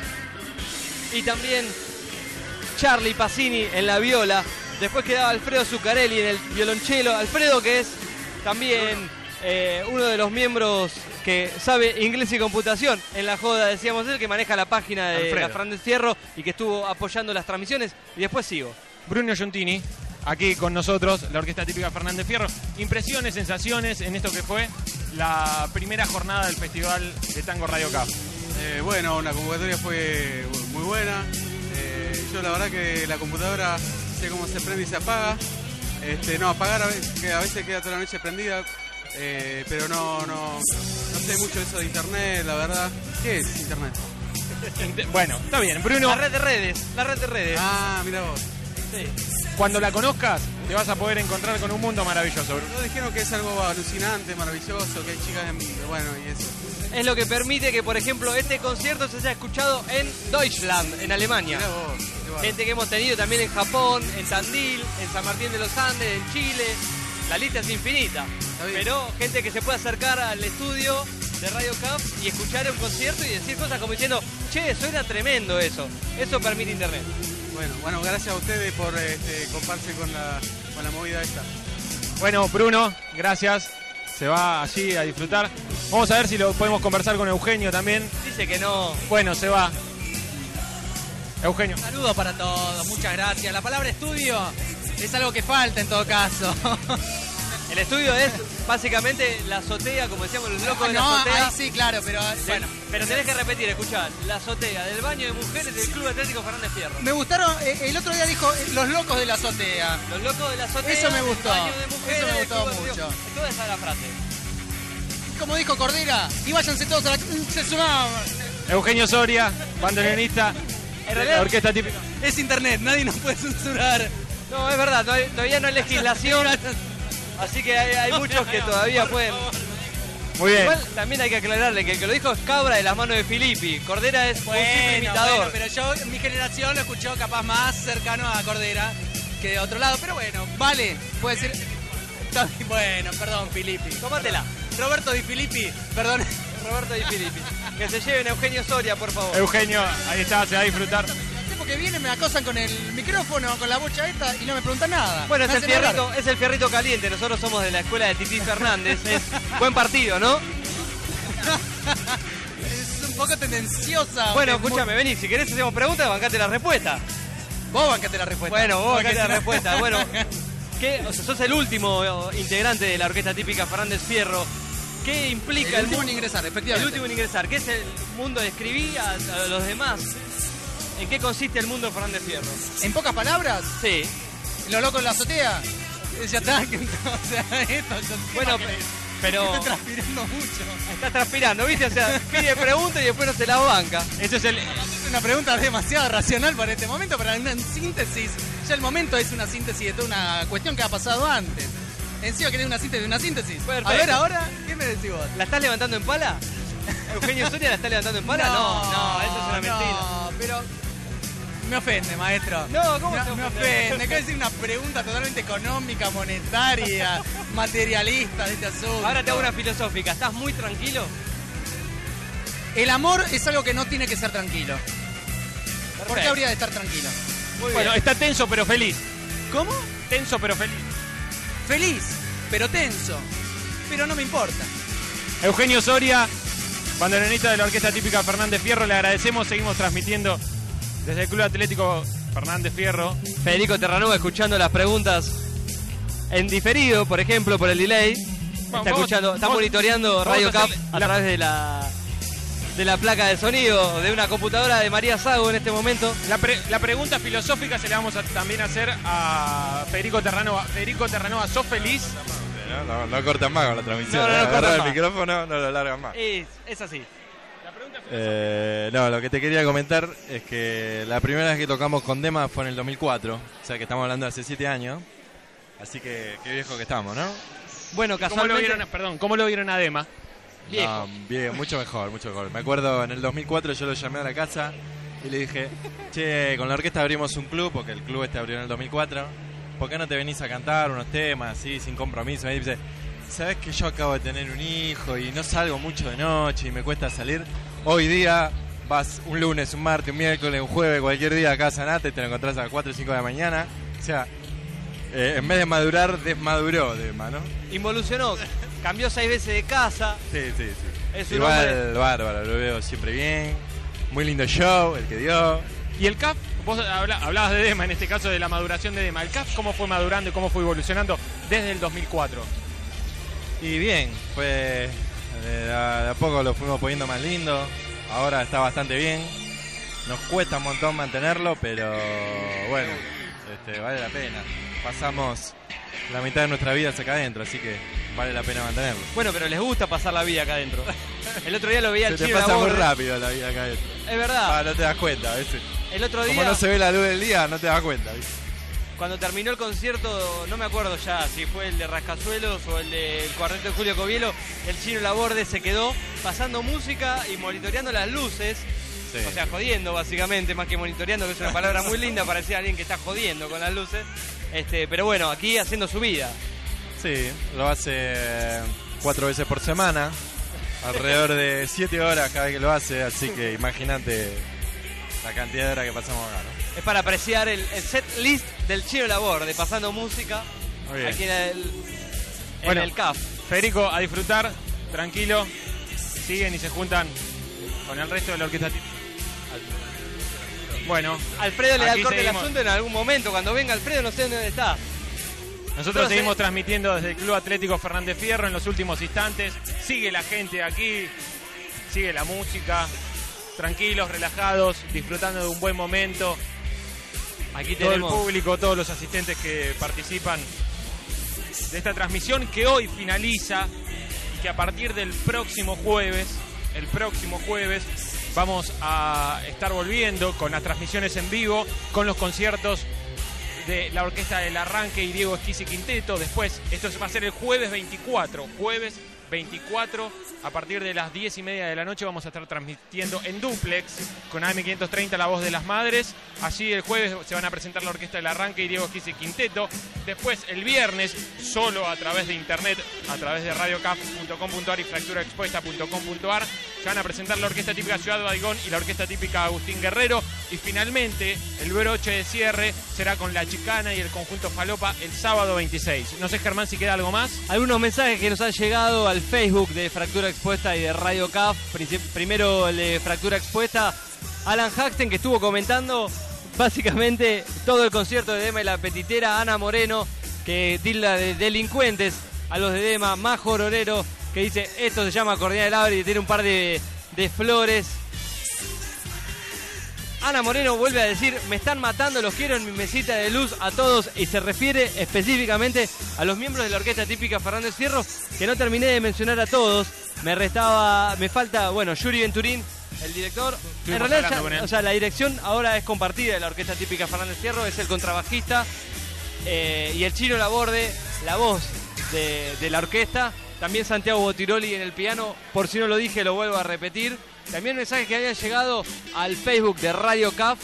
Y también Charlie Pacini en la viola. Después quedaba Alfredo Zuccarelli en el violonchelo. Alfredo, que es también uno de los miembros que sabe inglés y computación. En la joda decíamos él, que maneja la página de Alfredo. la Fernández Fierro y que estuvo apoyando las transmisiones. Y después sigo. Bruno Giuntini, aquí con nosotros, la orquesta típica Fernández Fierro. Impresiones, sensaciones en esto que fue la primera jornada del Festival de Tango Radio CAF. Bueno, la convocatoria fue muy buena. Yo la verdad que la computadora sé cómo se prende y se apaga. No, apagar a veces queda toda la noche prendida, pero no sé mucho de eso de internet, la verdad. ¿Qué es internet? Bueno, está bien, Bruno. La red de redes. Ah, mira vos. Sí. Cuando la conozcas, te vas a poder encontrar con un mundo maravilloso, Bruno. Nos dijeron que es algo alucinante, maravilloso, que hay chicas bueno, y eso. Es lo que permite que, por ejemplo, este concierto se haya escuchado en Deutschland, en Alemania. Mirá vos, qué bárbaro. Gente que hemos tenido también en Japón, en Tandil, en San Martín de los Andes, en Chile. La lista es infinita. Está bien. Pero gente que se puede acercar al estudio de Radio CAF y escuchar un concierto y decir cosas como diciendo, che, suena tremendo eso. Eso permite internet. Bueno, gracias a ustedes por comparse con la movida esta. Bueno, Bruno, gracias. Se va allí a disfrutar. Vamos a ver si lo podemos conversar con Eugenio también. Dice que no. Bueno, se va. Eugenio. Saludos para todos, muchas gracias. La palabra estudio es algo que falta en todo caso. El estudio es básicamente la azotea, como decíamos los locos de la No, azotea. ahí sí, claro, pero bueno. Pero tenés que repetir, escuchá, la azotea del baño de mujeres del Club Atlético Fernández Fierro. Me gustaron, el otro día dijo los locos de la azotea. Los locos de la azotea. Eso me gustó, del baño de mujeres eso me del gustó Club Atlético. mucho. Toda esa es la frase. Como dijo Cordera, y váyanse todos a la... Se sumaban. Eugenio Soria, bandoneonista En de realidad- la orquesta típica. Es internet, nadie nos puede censurar. No, es verdad, todavía no hay legislación. Así que hay muchos que todavía pueden. Muy bien. Igual también hay que aclararle que el que lo dijo es Cabra de las manos de Filippi. Cordera es un simple imitador. pero yo en mi generación lo escuchó capaz más cercano a Cordera que de otro lado. Pero bueno, vale, puede ser... Está bien, bueno, perdón, Filippi. Tómatela. Roberto Di Filippi, perdón. Roberto y Filippi. Que se lleven a Eugenio Soria, por favor. Eugenio, ahí está, se va a disfrutar. El tiempo que viene me acosan con el micrófono, con la bocha esta y no me preguntan nada. Bueno, Me hacen hablar. es el fierrito caliente. Nosotros somos de la escuela de Tití Fernández. Es buen partido, ¿no? Es un poco tendenciosa. Bueno, aunque escúchame, vení. Si querés hacemos preguntas, bancate la respuesta. Vos bancate la respuesta. Bueno, vos Porque bancate la si no- respuesta. Bueno, ¿qué? O sea, sos el último integrante de la orquesta típica Fernández Fierro. ¿Qué implica El último mundo? en ingresar, El efectivamente. último en ingresar. ¿Qué es el mundo? Describí a los demás. ¿En qué consiste el mundo de Fernández Fierro? En pocas palabras, Sí. los locos en la azotea. Ya está. O sea, esto, Bueno, Pero Estoy transpirando mucho. está transpirando, ¿viste? O sea, pide preguntas y después no se las banca. Ese es el... Es una pregunta demasiado racional para este momento, pero en síntesis, ya el momento es una síntesis de toda una cuestión que ha pasado antes. Encima querés una síntesis de una síntesis. Perfecto. A ver ahora, ¿qué me decís vos? ¿La estás levantando en pala? ¿Eugenio Soria la está levantando en pala? No, eso es una mentira. No, pero me ofende, maestro. No, ¿cómo te me ofende? ofende? Quiero decir una pregunta totalmente económica, monetaria, materialista de este asunto. Ahora te hago una filosófica. ¿Estás muy tranquilo? El amor es algo que no tiene que ser tranquilo. ¿Por qué Perfecto. habría de estar tranquilo? Muy Bueno, bien. está tenso pero feliz. ¿Cómo? Tenso pero feliz. Feliz, pero tenso. Pero no me importa. Eugenio Soria, bandoneonista de la Orquesta Típica Fernández Fierro, le agradecemos. Seguimos transmitiendo desde el Club Atlético Fernández Fierro. Federico Terranova escuchando las preguntas en diferido, por ejemplo, por el delay. Está monitoreando vamos Radio a Cap hacerle a través de la placa de sonido de una computadora de María Sago en este momento. La pregunta filosófica se la vamos a también hacer a Federico Terranova. Federico Terranova, ¿sos feliz? No cortan más con la transmisión. No cortan Agarrar el más. micrófono, no lo largan más. Es así. No, lo que te quería comentar es que la primera vez que tocamos con Dema fue en el 2004. O sea que estamos hablando de hace 7 años. Así que qué viejo que estamos, ¿no? Bueno, ¿Cómo lo casualmente... vieron, ¿cómo lo vieron a Dema? Viejo. No, bien, mucho mejor. Me acuerdo en el 2004 yo lo llamé a la casa y le dije, che, con la orquesta abrimos un club, porque el club abrió en el 2004. ¿Por qué no te venís a cantar unos temas así, sin compromiso? Y dice, ¿sabés que yo acabo de tener un hijo y no salgo mucho de noche y me cuesta salir? Hoy día vas un lunes, un martes, un miércoles, un jueves, cualquier día a casa Nata y te lo encontrás a las 4 o 5 de la mañana. O sea, en vez de madurar, desmaduró Dema, ¿no? Involucionó, cambió 6 veces de casa. Sí. Es un Igual hombre... bárbaro, lo veo siempre bien. Muy lindo show, el que dio. Y el CAF, vos hablabas de Dema, en este caso de la maduración de Dema. ¿El CAF cómo fue madurando y cómo fue evolucionando desde el 2004? Y bien, fue de a poco lo fuimos poniendo más lindo. Ahora está bastante bien. Nos cuesta un montón mantenerlo, pero bueno, vale la pena. Pasamos la mitad de nuestra vida acá adentro, así que vale la pena mantenerlo. Bueno, pero les gusta pasar la vida acá adentro. El otro día lo veía al Se te Chino pasa muy Laborde. rápido la vida acá adentro. Es verdad. No te das cuenta a veces. El otro día... Como no se ve la luz del día, no te das cuenta, ¿viste? Cuando terminó el concierto, no me acuerdo ya si fue el de Rascazuelos o el del Cuarteto de Julio Covielo, el Chino Laborde se quedó pasando música y monitoreando las luces. Sí. O sea, jodiendo básicamente, más que monitoreando, que es una palabra muy linda, parecía alguien que está jodiendo con las luces. Pero bueno, aquí haciendo su vida. Sí, lo hace 4 veces por semana, alrededor de 7 horas cada vez que lo hace, así que imagínate la cantidad de horas que pasamos acá, ¿no? Es para apreciar el set list del Chino Laborde, pasando música Muy bien. aquí en Bueno. el CAF. Federico, a disfrutar, tranquilo, siguen y se juntan con el resto de la orquesta. Bueno, Alfredo le da el aquí corte del seguimos. asunto en algún momento. Cuando venga Alfredo, no sé dónde está. Nosotros No sé. seguimos transmitiendo desde el Club Atlético Fernández Fierro en los últimos instantes. Sigue la gente aquí, sigue la música, tranquilos, relajados, disfrutando de un buen momento. Aquí Todo el tenemos... público, todos los asistentes que participan de esta transmisión que hoy finaliza y que a partir del próximo jueves, vamos a estar volviendo con las transmisiones en vivo, con los conciertos de la Orquesta del Arranque y Diego Esquisi Quinteto. Después, esto va a ser el jueves 24, a partir de las 10:30 de la noche vamos a estar transmitiendo en duplex con AM530 La Voz de las Madres. Allí el jueves se van a presentar la Orquesta del Arranque y Diego Esquisi Quinteto. Después el viernes, solo a través de internet, a través de radiocaf.com.ar y fracturaexpuesta.com.ar, se van a presentar la Orquesta Típica Ciudad Baigón y la Orquesta Típica Agustín Guerrero. Y finalmente, el broche de cierre será con La Chicana y el Conjunto Falopa el sábado 26. No sé, Germán, si queda algo más. Algunos mensajes que nos han llegado al Facebook de Fractura Expuesta y de Radio CAF. Primero el de Fractura Expuesta. Alan Haxten, que estuvo comentando básicamente todo el concierto de Dema y la Petitera. Ana Moreno, que tilda de delincuentes a los de Dema. Majo Ororero, que dice esto se llama Cordial del Abre y tiene un par de flores. Ana Moreno vuelve a decir, me están matando, los quiero en mi mesita de luz a todos, y se refiere específicamente a los miembros de la orquesta típica Fernández Fierro, que no terminé de mencionar a todos. Me falta, bueno, Yuri Venturín, el director. En realidad, la dirección ahora es compartida de la orquesta típica Fernández Fierro, es el contrabajista, y el Chino Laborde, la voz de la orquesta. También Santiago Botiroli en el piano, por si no lo dije, lo vuelvo a repetir. También mensajes que habían llegado al Facebook de Radio CAF.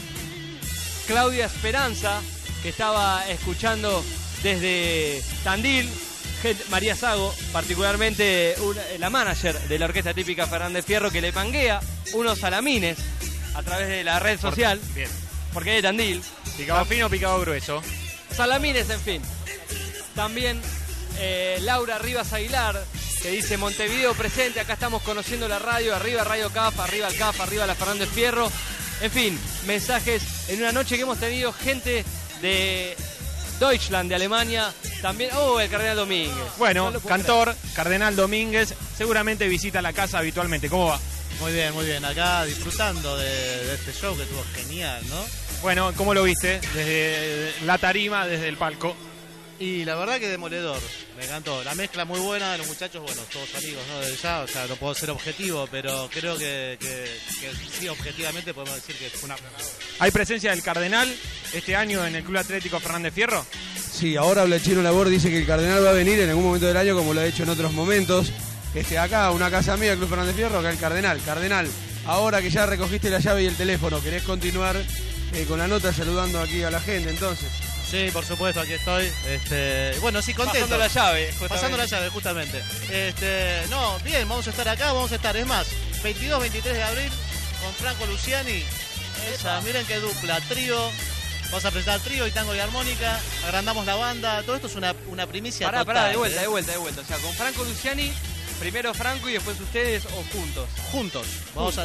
Claudia Esperanza, que estaba escuchando desde Tandil. María Sago, particularmente la manager de la orquesta típica Fernández Fierro, que le manguea unos salamines a través de la red social. Bien. Porque es de Tandil. Picado fino, picado grueso. Salamines, en fin. También Laura Rivas Aguilar, que dice: Montevideo presente, acá estamos conociendo la radio, arriba Radio CAF, arriba el CAF, arriba la Fernández Fierro. En fin, mensajes en una noche que hemos tenido gente de Deutschland, de Alemania, también. El Cardenal Domínguez. Bueno, cantor, Cardenal Domínguez, seguramente visita la casa habitualmente. ¿Cómo va? Muy bien, acá disfrutando de este show que estuvo genial, ¿no? Bueno, ¿cómo lo viste? Desde la tarima, desde el palco. Y la verdad que demoledor, me encantó. La mezcla muy buena de los muchachos, bueno, todos amigos, ¿no? Desde ya, o sea, no puedo ser objetivo, pero creo que sí, objetivamente podemos decir que fue una... ¿Hay presencia del Cardenal este año en el Club Atlético Fernández Fierro? Sí, ahora habla el Chino Laborde, dice que el Cardenal va a venir en algún momento del año, como lo ha hecho en otros momentos. Acá, una casa mía, el Club Fernández Fierro, acá el Cardenal. Cardenal, ahora que ya recogiste la llave y el teléfono, ¿querés continuar con la nota saludando aquí a la gente entonces? Sí, por supuesto, aquí estoy. Bueno, sí, contento. Pasando la llave, justamente. No, bien, vamos a estar acá, es más, 22, 23 de abril, con Franco Luciani. Miren qué dupla, trío. Vamos a presentar trío y tango y armónica, agrandamos la banda, todo esto es una primicia total. Pará, de vuelta. O sea, con Franco Luciani, primero Franco y después ustedes, o juntos. Juntos. Vamos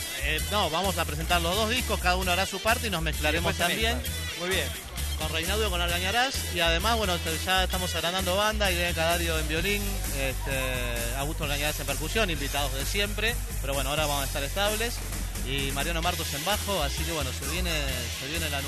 a presentar los dos discos, cada uno hará su parte y nos mezclaremos también. Muy bien. Con Reinaldo, con Algañarás, y además, bueno, ya estamos agrandando banda, Irene Cadario en violín, Augusto Algañarás en percusión, invitados de siempre, pero bueno, ahora vamos a estar estables, y Mariano Martos en bajo, así que bueno, se viene la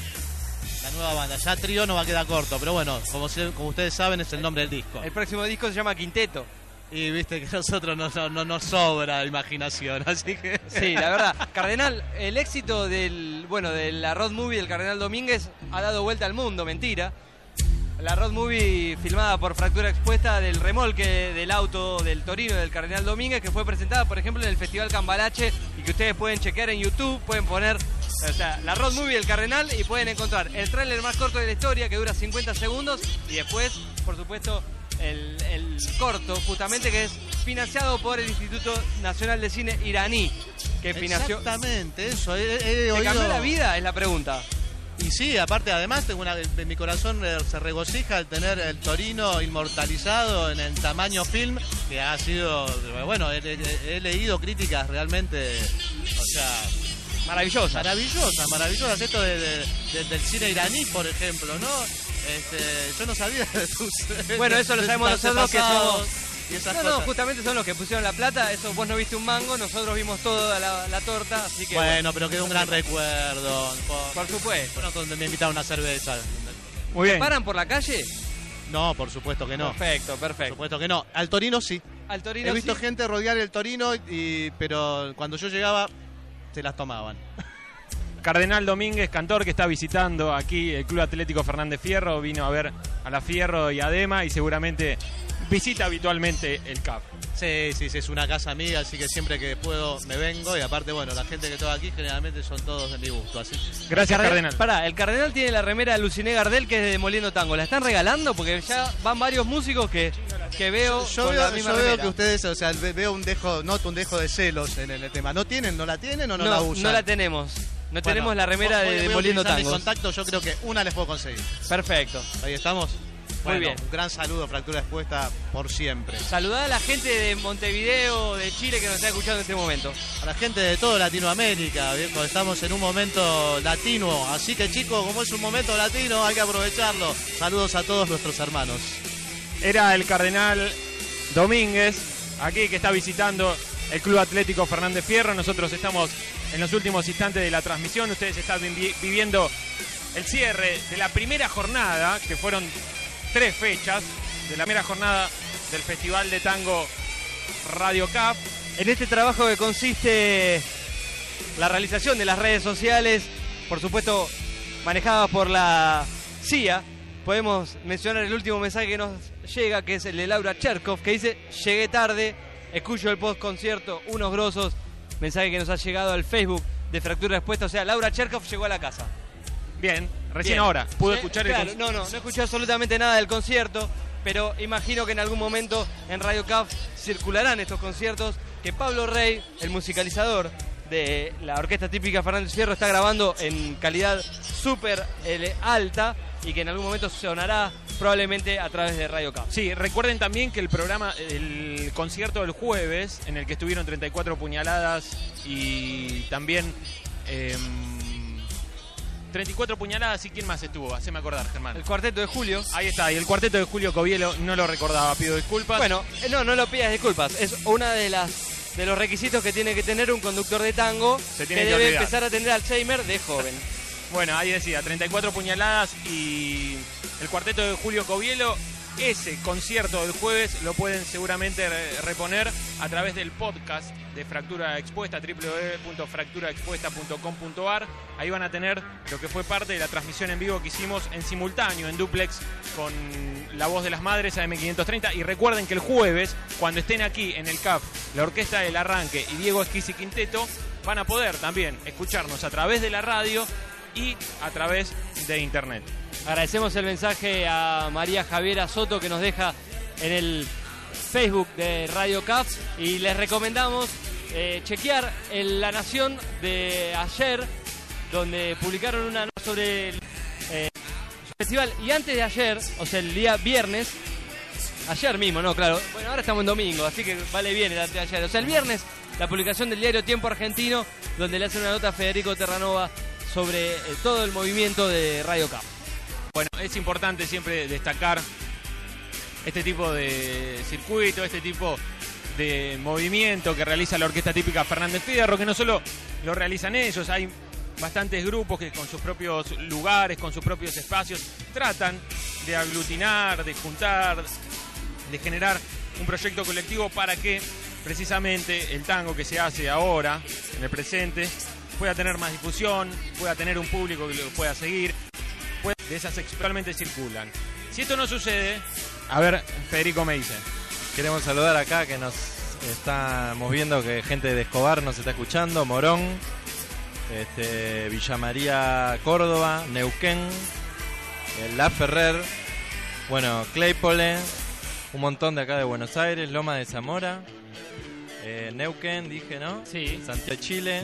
nueva banda. Ya trío no va a quedar corto, pero bueno, como ustedes saben, es el nombre del disco. El próximo disco se llama Quinteto. Y viste que nosotros no nos sobra imaginación, así que... Sí, la verdad. Cardenal, el éxito de la road movie del Cardenal Domínguez ha dado vuelta al mundo, mentira. La road movie filmada por Fractura Expuesta del remolque del auto del Torino del Cardenal Domínguez, que fue presentada, por ejemplo, en el Festival Cambalache, y que ustedes pueden chequear en YouTube, pueden poner la road movie del Cardenal y pueden encontrar el tráiler más corto de la historia, que dura 50 segundos, y después, por supuesto, el corto, justamente, que es financiado por el Instituto Nacional de Cine iraní, que financió... Exactamente, eso. ¿Te cambió la vida? Es la pregunta. Y sí, aparte, además, en mi corazón se regocija al tener el Torino inmortalizado en el tamaño film, que ha sido... Bueno, he leído críticas realmente... O sea... Maravillosas. Esto del cine iraní, por ejemplo, ¿no? Yo no sabía de tus... Bueno, eso lo sabemos nosotros, que somos... Y esas cosas. Justamente son los que pusieron la plata. Eso, vos no viste un mango, nosotros vimos toda la torta, así que... Bueno, pero quedó un gran recuerdo. Por supuesto. Bueno, me invitaron a una cerveza. Muy bien. ¿Paran por la calle? No, por supuesto que no. Perfecto. Por supuesto que no. Al Torino sí. Al Torino He visto sí. gente rodear el Torino, pero cuando yo llegaba, se las tomaban. Cardenal Domínguez, cantor que está visitando aquí el Club Atlético Fernández Fierro, vino a ver a la Fierro y a Dema y seguramente visita habitualmente el CAF. Sí, es una casa amiga, así que siempre que puedo me vengo, y aparte, bueno, la gente que está aquí generalmente son todos de mi gusto. Así. Gracias, Cardenal. Pará, el Cardenal tiene la remera de Luciné Gardel, que es de Demoliendo Tango. ¿La están regalando? Porque ya van varios músicos que veo con la misma remera. Yo veo que ustedes, o sea, noto un dejo de celos en el tema. ¿No la tienen o no la usan? No la tenemos. No tenemos la remera de Demoliendo Tango. Mi contacto, yo creo que una les puedo conseguir. Perfecto. Ahí estamos. Muy bien. Un gran saludo, Fractura Expuesta, por siempre. Saludá a la gente de Montevideo, de Chile, que nos está escuchando en este momento. A la gente de toda Latinoamérica, viejo. Estamos en un momento latino. Así que, chicos, como es un momento latino, hay que aprovecharlo. Saludos a todos nuestros hermanos. Era el Cardenal Domínguez, aquí que está visitando el Club Atlético Fernández Fierro. Nosotros estamos en los últimos instantes de la transmisión. Ustedes están viviendo el cierre de la primera jornada, que fueron 3 fechas, de la primera jornada del Festival de Tango Radio Cup. En este trabajo que consiste la realización de las redes sociales, por supuesto manejadas por la CIA, podemos mencionar el último mensaje que nos llega, que es el de Laura Cherkov, que dice: llegué tarde, escucho el post-concierto, unos grosos. Mensaje que nos ha llegado al Facebook de Fractura Expuesta. O sea, Laura Cherkov llegó a la casa. Bien, recién Bien. ahora pudo escuchar el concierto. No escuché absolutamente nada del concierto, pero imagino que en algún momento en Radio Cup circularán estos conciertos que Pablo Rey, el musicalizador de la orquesta típica Fernández Fierro, está grabando en calidad súper alta y que en algún momento sonará probablemente a través de Radio Cup. Sí, recuerden también que el concierto del jueves, en el que estuvieron 34 puñaladas y también 34 puñaladas, ¿y quién más estuvo? Haceme acordar, Germán. El cuarteto de Julio. Ahí está, y el cuarteto de Julio Covielo no lo recordaba, pido disculpas. Bueno, no lo pidas disculpas, es una de los requisitos que tiene que tener un conductor de tango que debe olvidar. empezar a tener Alzheimer de joven. Bueno, ahí decía, 34 puñaladas y el cuarteto de Julio Covielo. Ese concierto del jueves lo pueden seguramente reponer a través del podcast de Fractura Expuesta, www.fracturaexpuesta.com.ar. Ahí van a tener lo que fue parte de la transmisión en vivo que hicimos en simultáneo, en duplex, con La Voz de las Madres, AM530. Y recuerden que el jueves, cuando estén aquí en el CAF, la Orquesta del Arranque y Diego Esquisi Quinteto, van a poder también escucharnos a través de la radio y a través de internet. Agradecemos el mensaje a María Javiera Soto que nos deja en el Facebook de Radio Cup y les recomendamos chequear La Nación de ayer, donde publicaron una nota sobre el festival. Y antes de ayer, o sea, el día viernes, ayer mismo, no, claro, bueno, ahora estamos en domingo, así que vale bien el antes de ayer. O sea, el viernes, la publicación del diario Tiempo Argentino, donde le hacen una nota a Federico Terranova sobre todo el movimiento de Radio Cup. Bueno, es importante siempre destacar este tipo de circuito, este tipo de movimiento que realiza la Orquesta Típica Fernández Fierro, que no solo lo realizan ellos, hay bastantes grupos que con sus propios lugares, con sus propios espacios, tratan de aglutinar, de juntar, de generar un proyecto colectivo para que precisamente el tango que se hace ahora, en el presente, pueda tener más difusión, pueda tener un público que lo pueda seguir. De esas actualmente circulan. Si esto no sucede, a ver, Federico me dice. Queremos saludar acá que nos estamos viendo que gente de Escobar nos está escuchando, Morón, Villa María, Córdoba, Neuquén, La Ferrer, bueno, Claypole, un montón de acá de Buenos Aires, Loma de Zamora, Neuquén, dije, ¿no? Sí. Santiago de Chile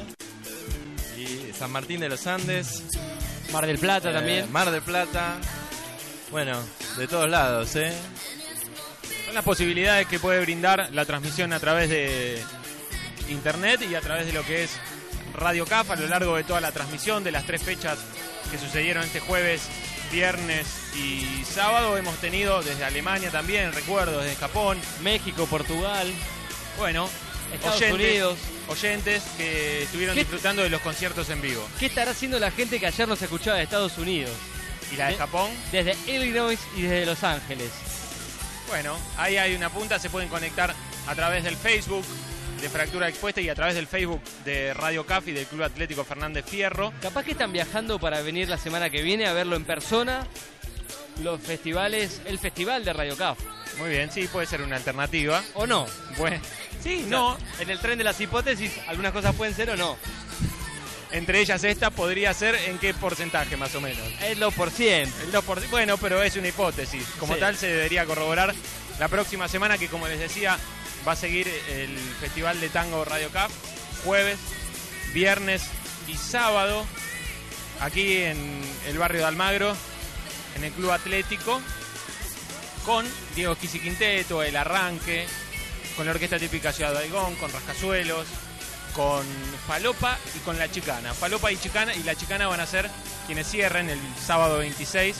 y San Martín de los Andes. Mar del Plata también. Mar del Plata. Bueno, de todos lados, Son las posibilidades que puede brindar la transmisión a través de internet y a través de lo que es Radio CAF a lo largo de toda la transmisión de las 3 fechas que sucedieron este jueves, viernes y sábado. Hemos tenido desde Alemania también, recuerdo, desde Japón, México, Portugal. Bueno, Estados Unidos. Oyentes que estuvieron disfrutando de los conciertos en vivo. ¿Qué estará haciendo la gente que ayer nos escuchaba de Estados Unidos? ¿Y la de Japón? Desde Illinois y desde Los Ángeles. Bueno, ahí hay una punta, se pueden conectar a través del Facebook de Fractura Expuesta y a través del Facebook de Radio CAF y del Club Atlético Fernández Fierro. Capaz que están viajando para venir la semana que viene a verlo en persona, los festivales, el festival de Radio CAF. Muy bien, sí, puede ser una alternativa. ¿O no? Bueno, sí, O sea, no. En el tren de las hipótesis, algunas cosas pueden ser o no. Entre ellas esta podría ser en qué porcentaje más o menos. El 2%. El 2%, bueno, pero es una hipótesis. Como Sí. tal se debería corroborar la próxima semana, que como les decía, va a seguir el Festival de Tango Radio Cup, jueves, viernes y sábado, aquí en el barrio de Almagro, en el Club Atlético, con Diego Esquisi Quinteto, El Arranque, con la Orquesta Típica Ciudad de Aigón, con Rascasuelos, con Falopa y con La Chicana. Falopa y Chicana, y La Chicana van a ser quienes cierren el sábado 26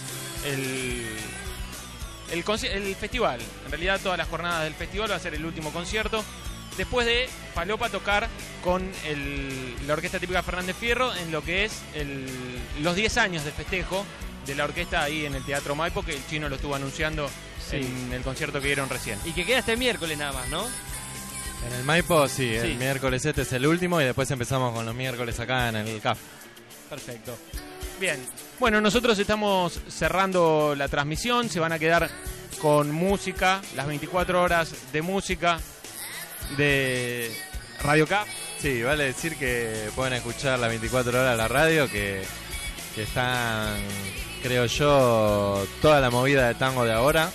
el festival. En realidad todas las jornadas del festival va a ser el último concierto después de Falopa tocar con la Orquesta Típica Fernández Fierro en lo que es los 10 años de festejo de la orquesta ahí en el Teatro Maipo, que el Chino lo estuvo anunciando en el concierto que dieron recién. Y que queda este miércoles nada más, ¿no? En el Maipo, sí, el miércoles este es el último y después empezamos con los miércoles acá en el CAF. Perfecto. Bien, bueno, nosotros estamos cerrando la transmisión, se van a quedar con música, las 24 horas de música de Radio CAF. Sí, vale decir que pueden escuchar las 24 horas la radio, que están, creo yo, toda la movida de tango de ahora.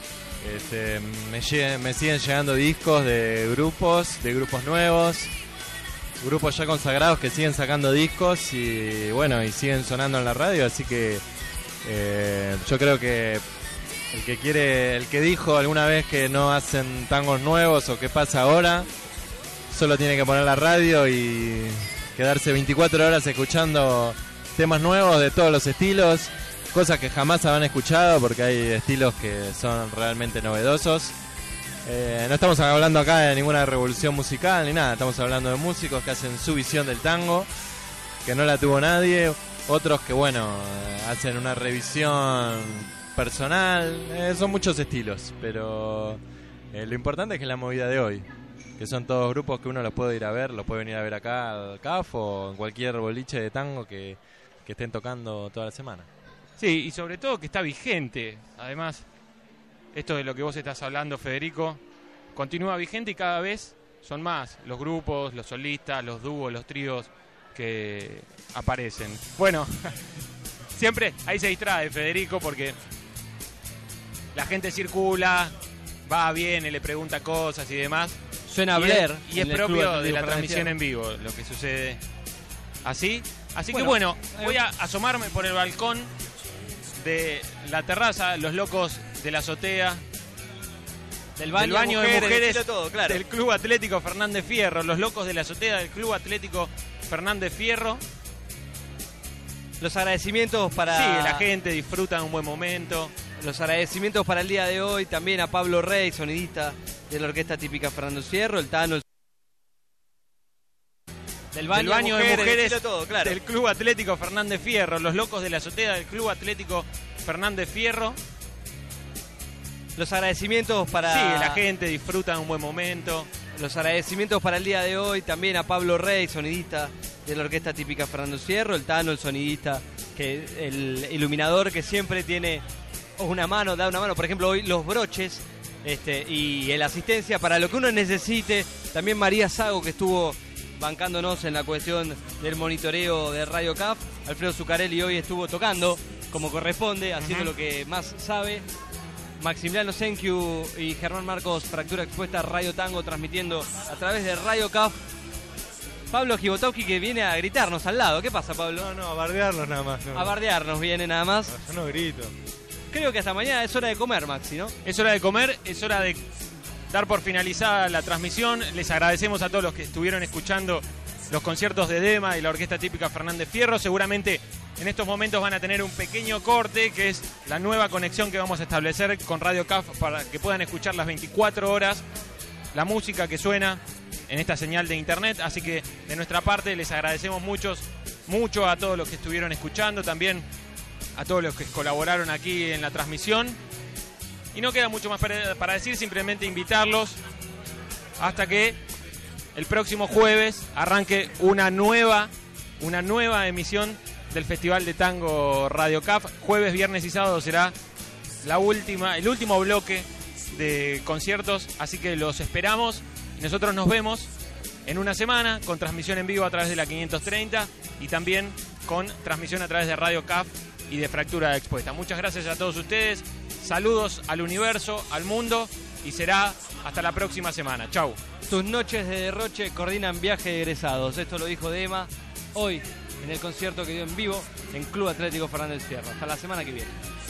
Me siguen llegando discos de grupos nuevos, grupos ya consagrados que siguen sacando discos y bueno, y siguen sonando en la radio, así que yo creo que el que dijo alguna vez que no hacen tangos nuevos o qué pasa ahora, solo tiene que poner la radio y quedarse 24 horas escuchando temas nuevos de todos los estilos, cosas que jamás habrán escuchado porque hay estilos que son realmente novedosos. No estamos hablando acá de ninguna revolución musical ni nada, estamos hablando de músicos que hacen su visión del tango, que no la tuvo nadie, otros que bueno, hacen una revisión personal, son muchos estilos, pero lo importante es que es la movida de hoy, que son todos grupos que uno los puede ir a ver, los puede venir a ver acá al CAF o en cualquier boliche de tango que estén tocando toda la semana. Sí, y sobre todo que está vigente. Además, esto de lo que vos estás hablando, Federico, continúa vigente y cada vez son más los grupos, los solistas, los dúos, los tríos que aparecen. Bueno, siempre ahí se distrae Federico porque la gente circula, va, viene, le pregunta cosas y demás. Suena a Blair. Y es propio de la transmisión en vivo lo que sucede así. Así que bueno, voy a asomarme por el balcón de la terraza, los locos de la azotea, del baño de mujeres todo, claro, del Club Atlético Fernández Fierro, los locos de la azotea del Club Atlético Fernández Fierro. Los agradecimientos para... Sí, la gente disfruta de un buen momento. Los agradecimientos para el día de hoy también a Pablo Rey, sonidista de la Orquesta Típica Fernández Fierro, el Tano, del baño de mujeres todo, claro, del Club Atlético Fernández Fierro, los locos de la azotea del Club Atlético Fernández Fierro. Los agradecimientos para... Sí, la gente disfruta de un buen momento. Los agradecimientos para el día de hoy también a Pablo Rey, sonidista de la Orquesta Típica Fernández Fierro, el Tano, el sonidista, el iluminador que siempre tiene una mano, da una mano, por ejemplo hoy los broches y la asistencia para lo que uno necesite. También María Sago, que estuvo bancándonos en la cuestión del monitoreo de Radio CAF. Alfredo Zuccarelli hoy estuvo tocando como corresponde, haciendo lo que más sabe. Maximiliano Senkiu y Germán Marcos, Fractura Expuesta, Radio Tango, transmitiendo a través de Radio CAF. Pablo Gibotowski, que viene a gritarnos al lado. ¿Qué pasa, Pablo? No, a bardearnos nada más. No. A bardearnos viene nada más. No, yo no grito. Creo que hasta mañana es hora de comer, Maxi, ¿no? Es hora de comer, es hora de dar por finalizada la transmisión. Les agradecemos a todos los que estuvieron escuchando los conciertos de Dema y la Orquesta Típica Fernández Fierro. Seguramente en estos momentos van a tener un pequeño corte, que es la nueva conexión que vamos a establecer con Radio CAF para que puedan escuchar las 24 horas la música que suena en esta señal de internet. Así que de nuestra parte les agradecemos mucho a todos los que estuvieron escuchando, también a todos los que colaboraron aquí en la transmisión. Y no queda mucho más para decir, simplemente invitarlos hasta que el próximo jueves arranque una nueva emisión del Festival de Tango Radio CAF. Jueves, viernes y sábado será el último bloque de conciertos, así que los esperamos. Nosotros nos vemos en una semana con transmisión en vivo a través de la 530 y también con transmisión a través de Radio CAF y de Fractura Expuesta. Muchas gracias a todos ustedes, saludos al universo, al mundo, y será hasta la próxima semana. Chau. Tus noches de derroche coordinan viaje de egresados. Esto lo dijo Dema hoy en el concierto que dio en vivo en Club Atlético Fernández Fierro. Hasta la semana que viene.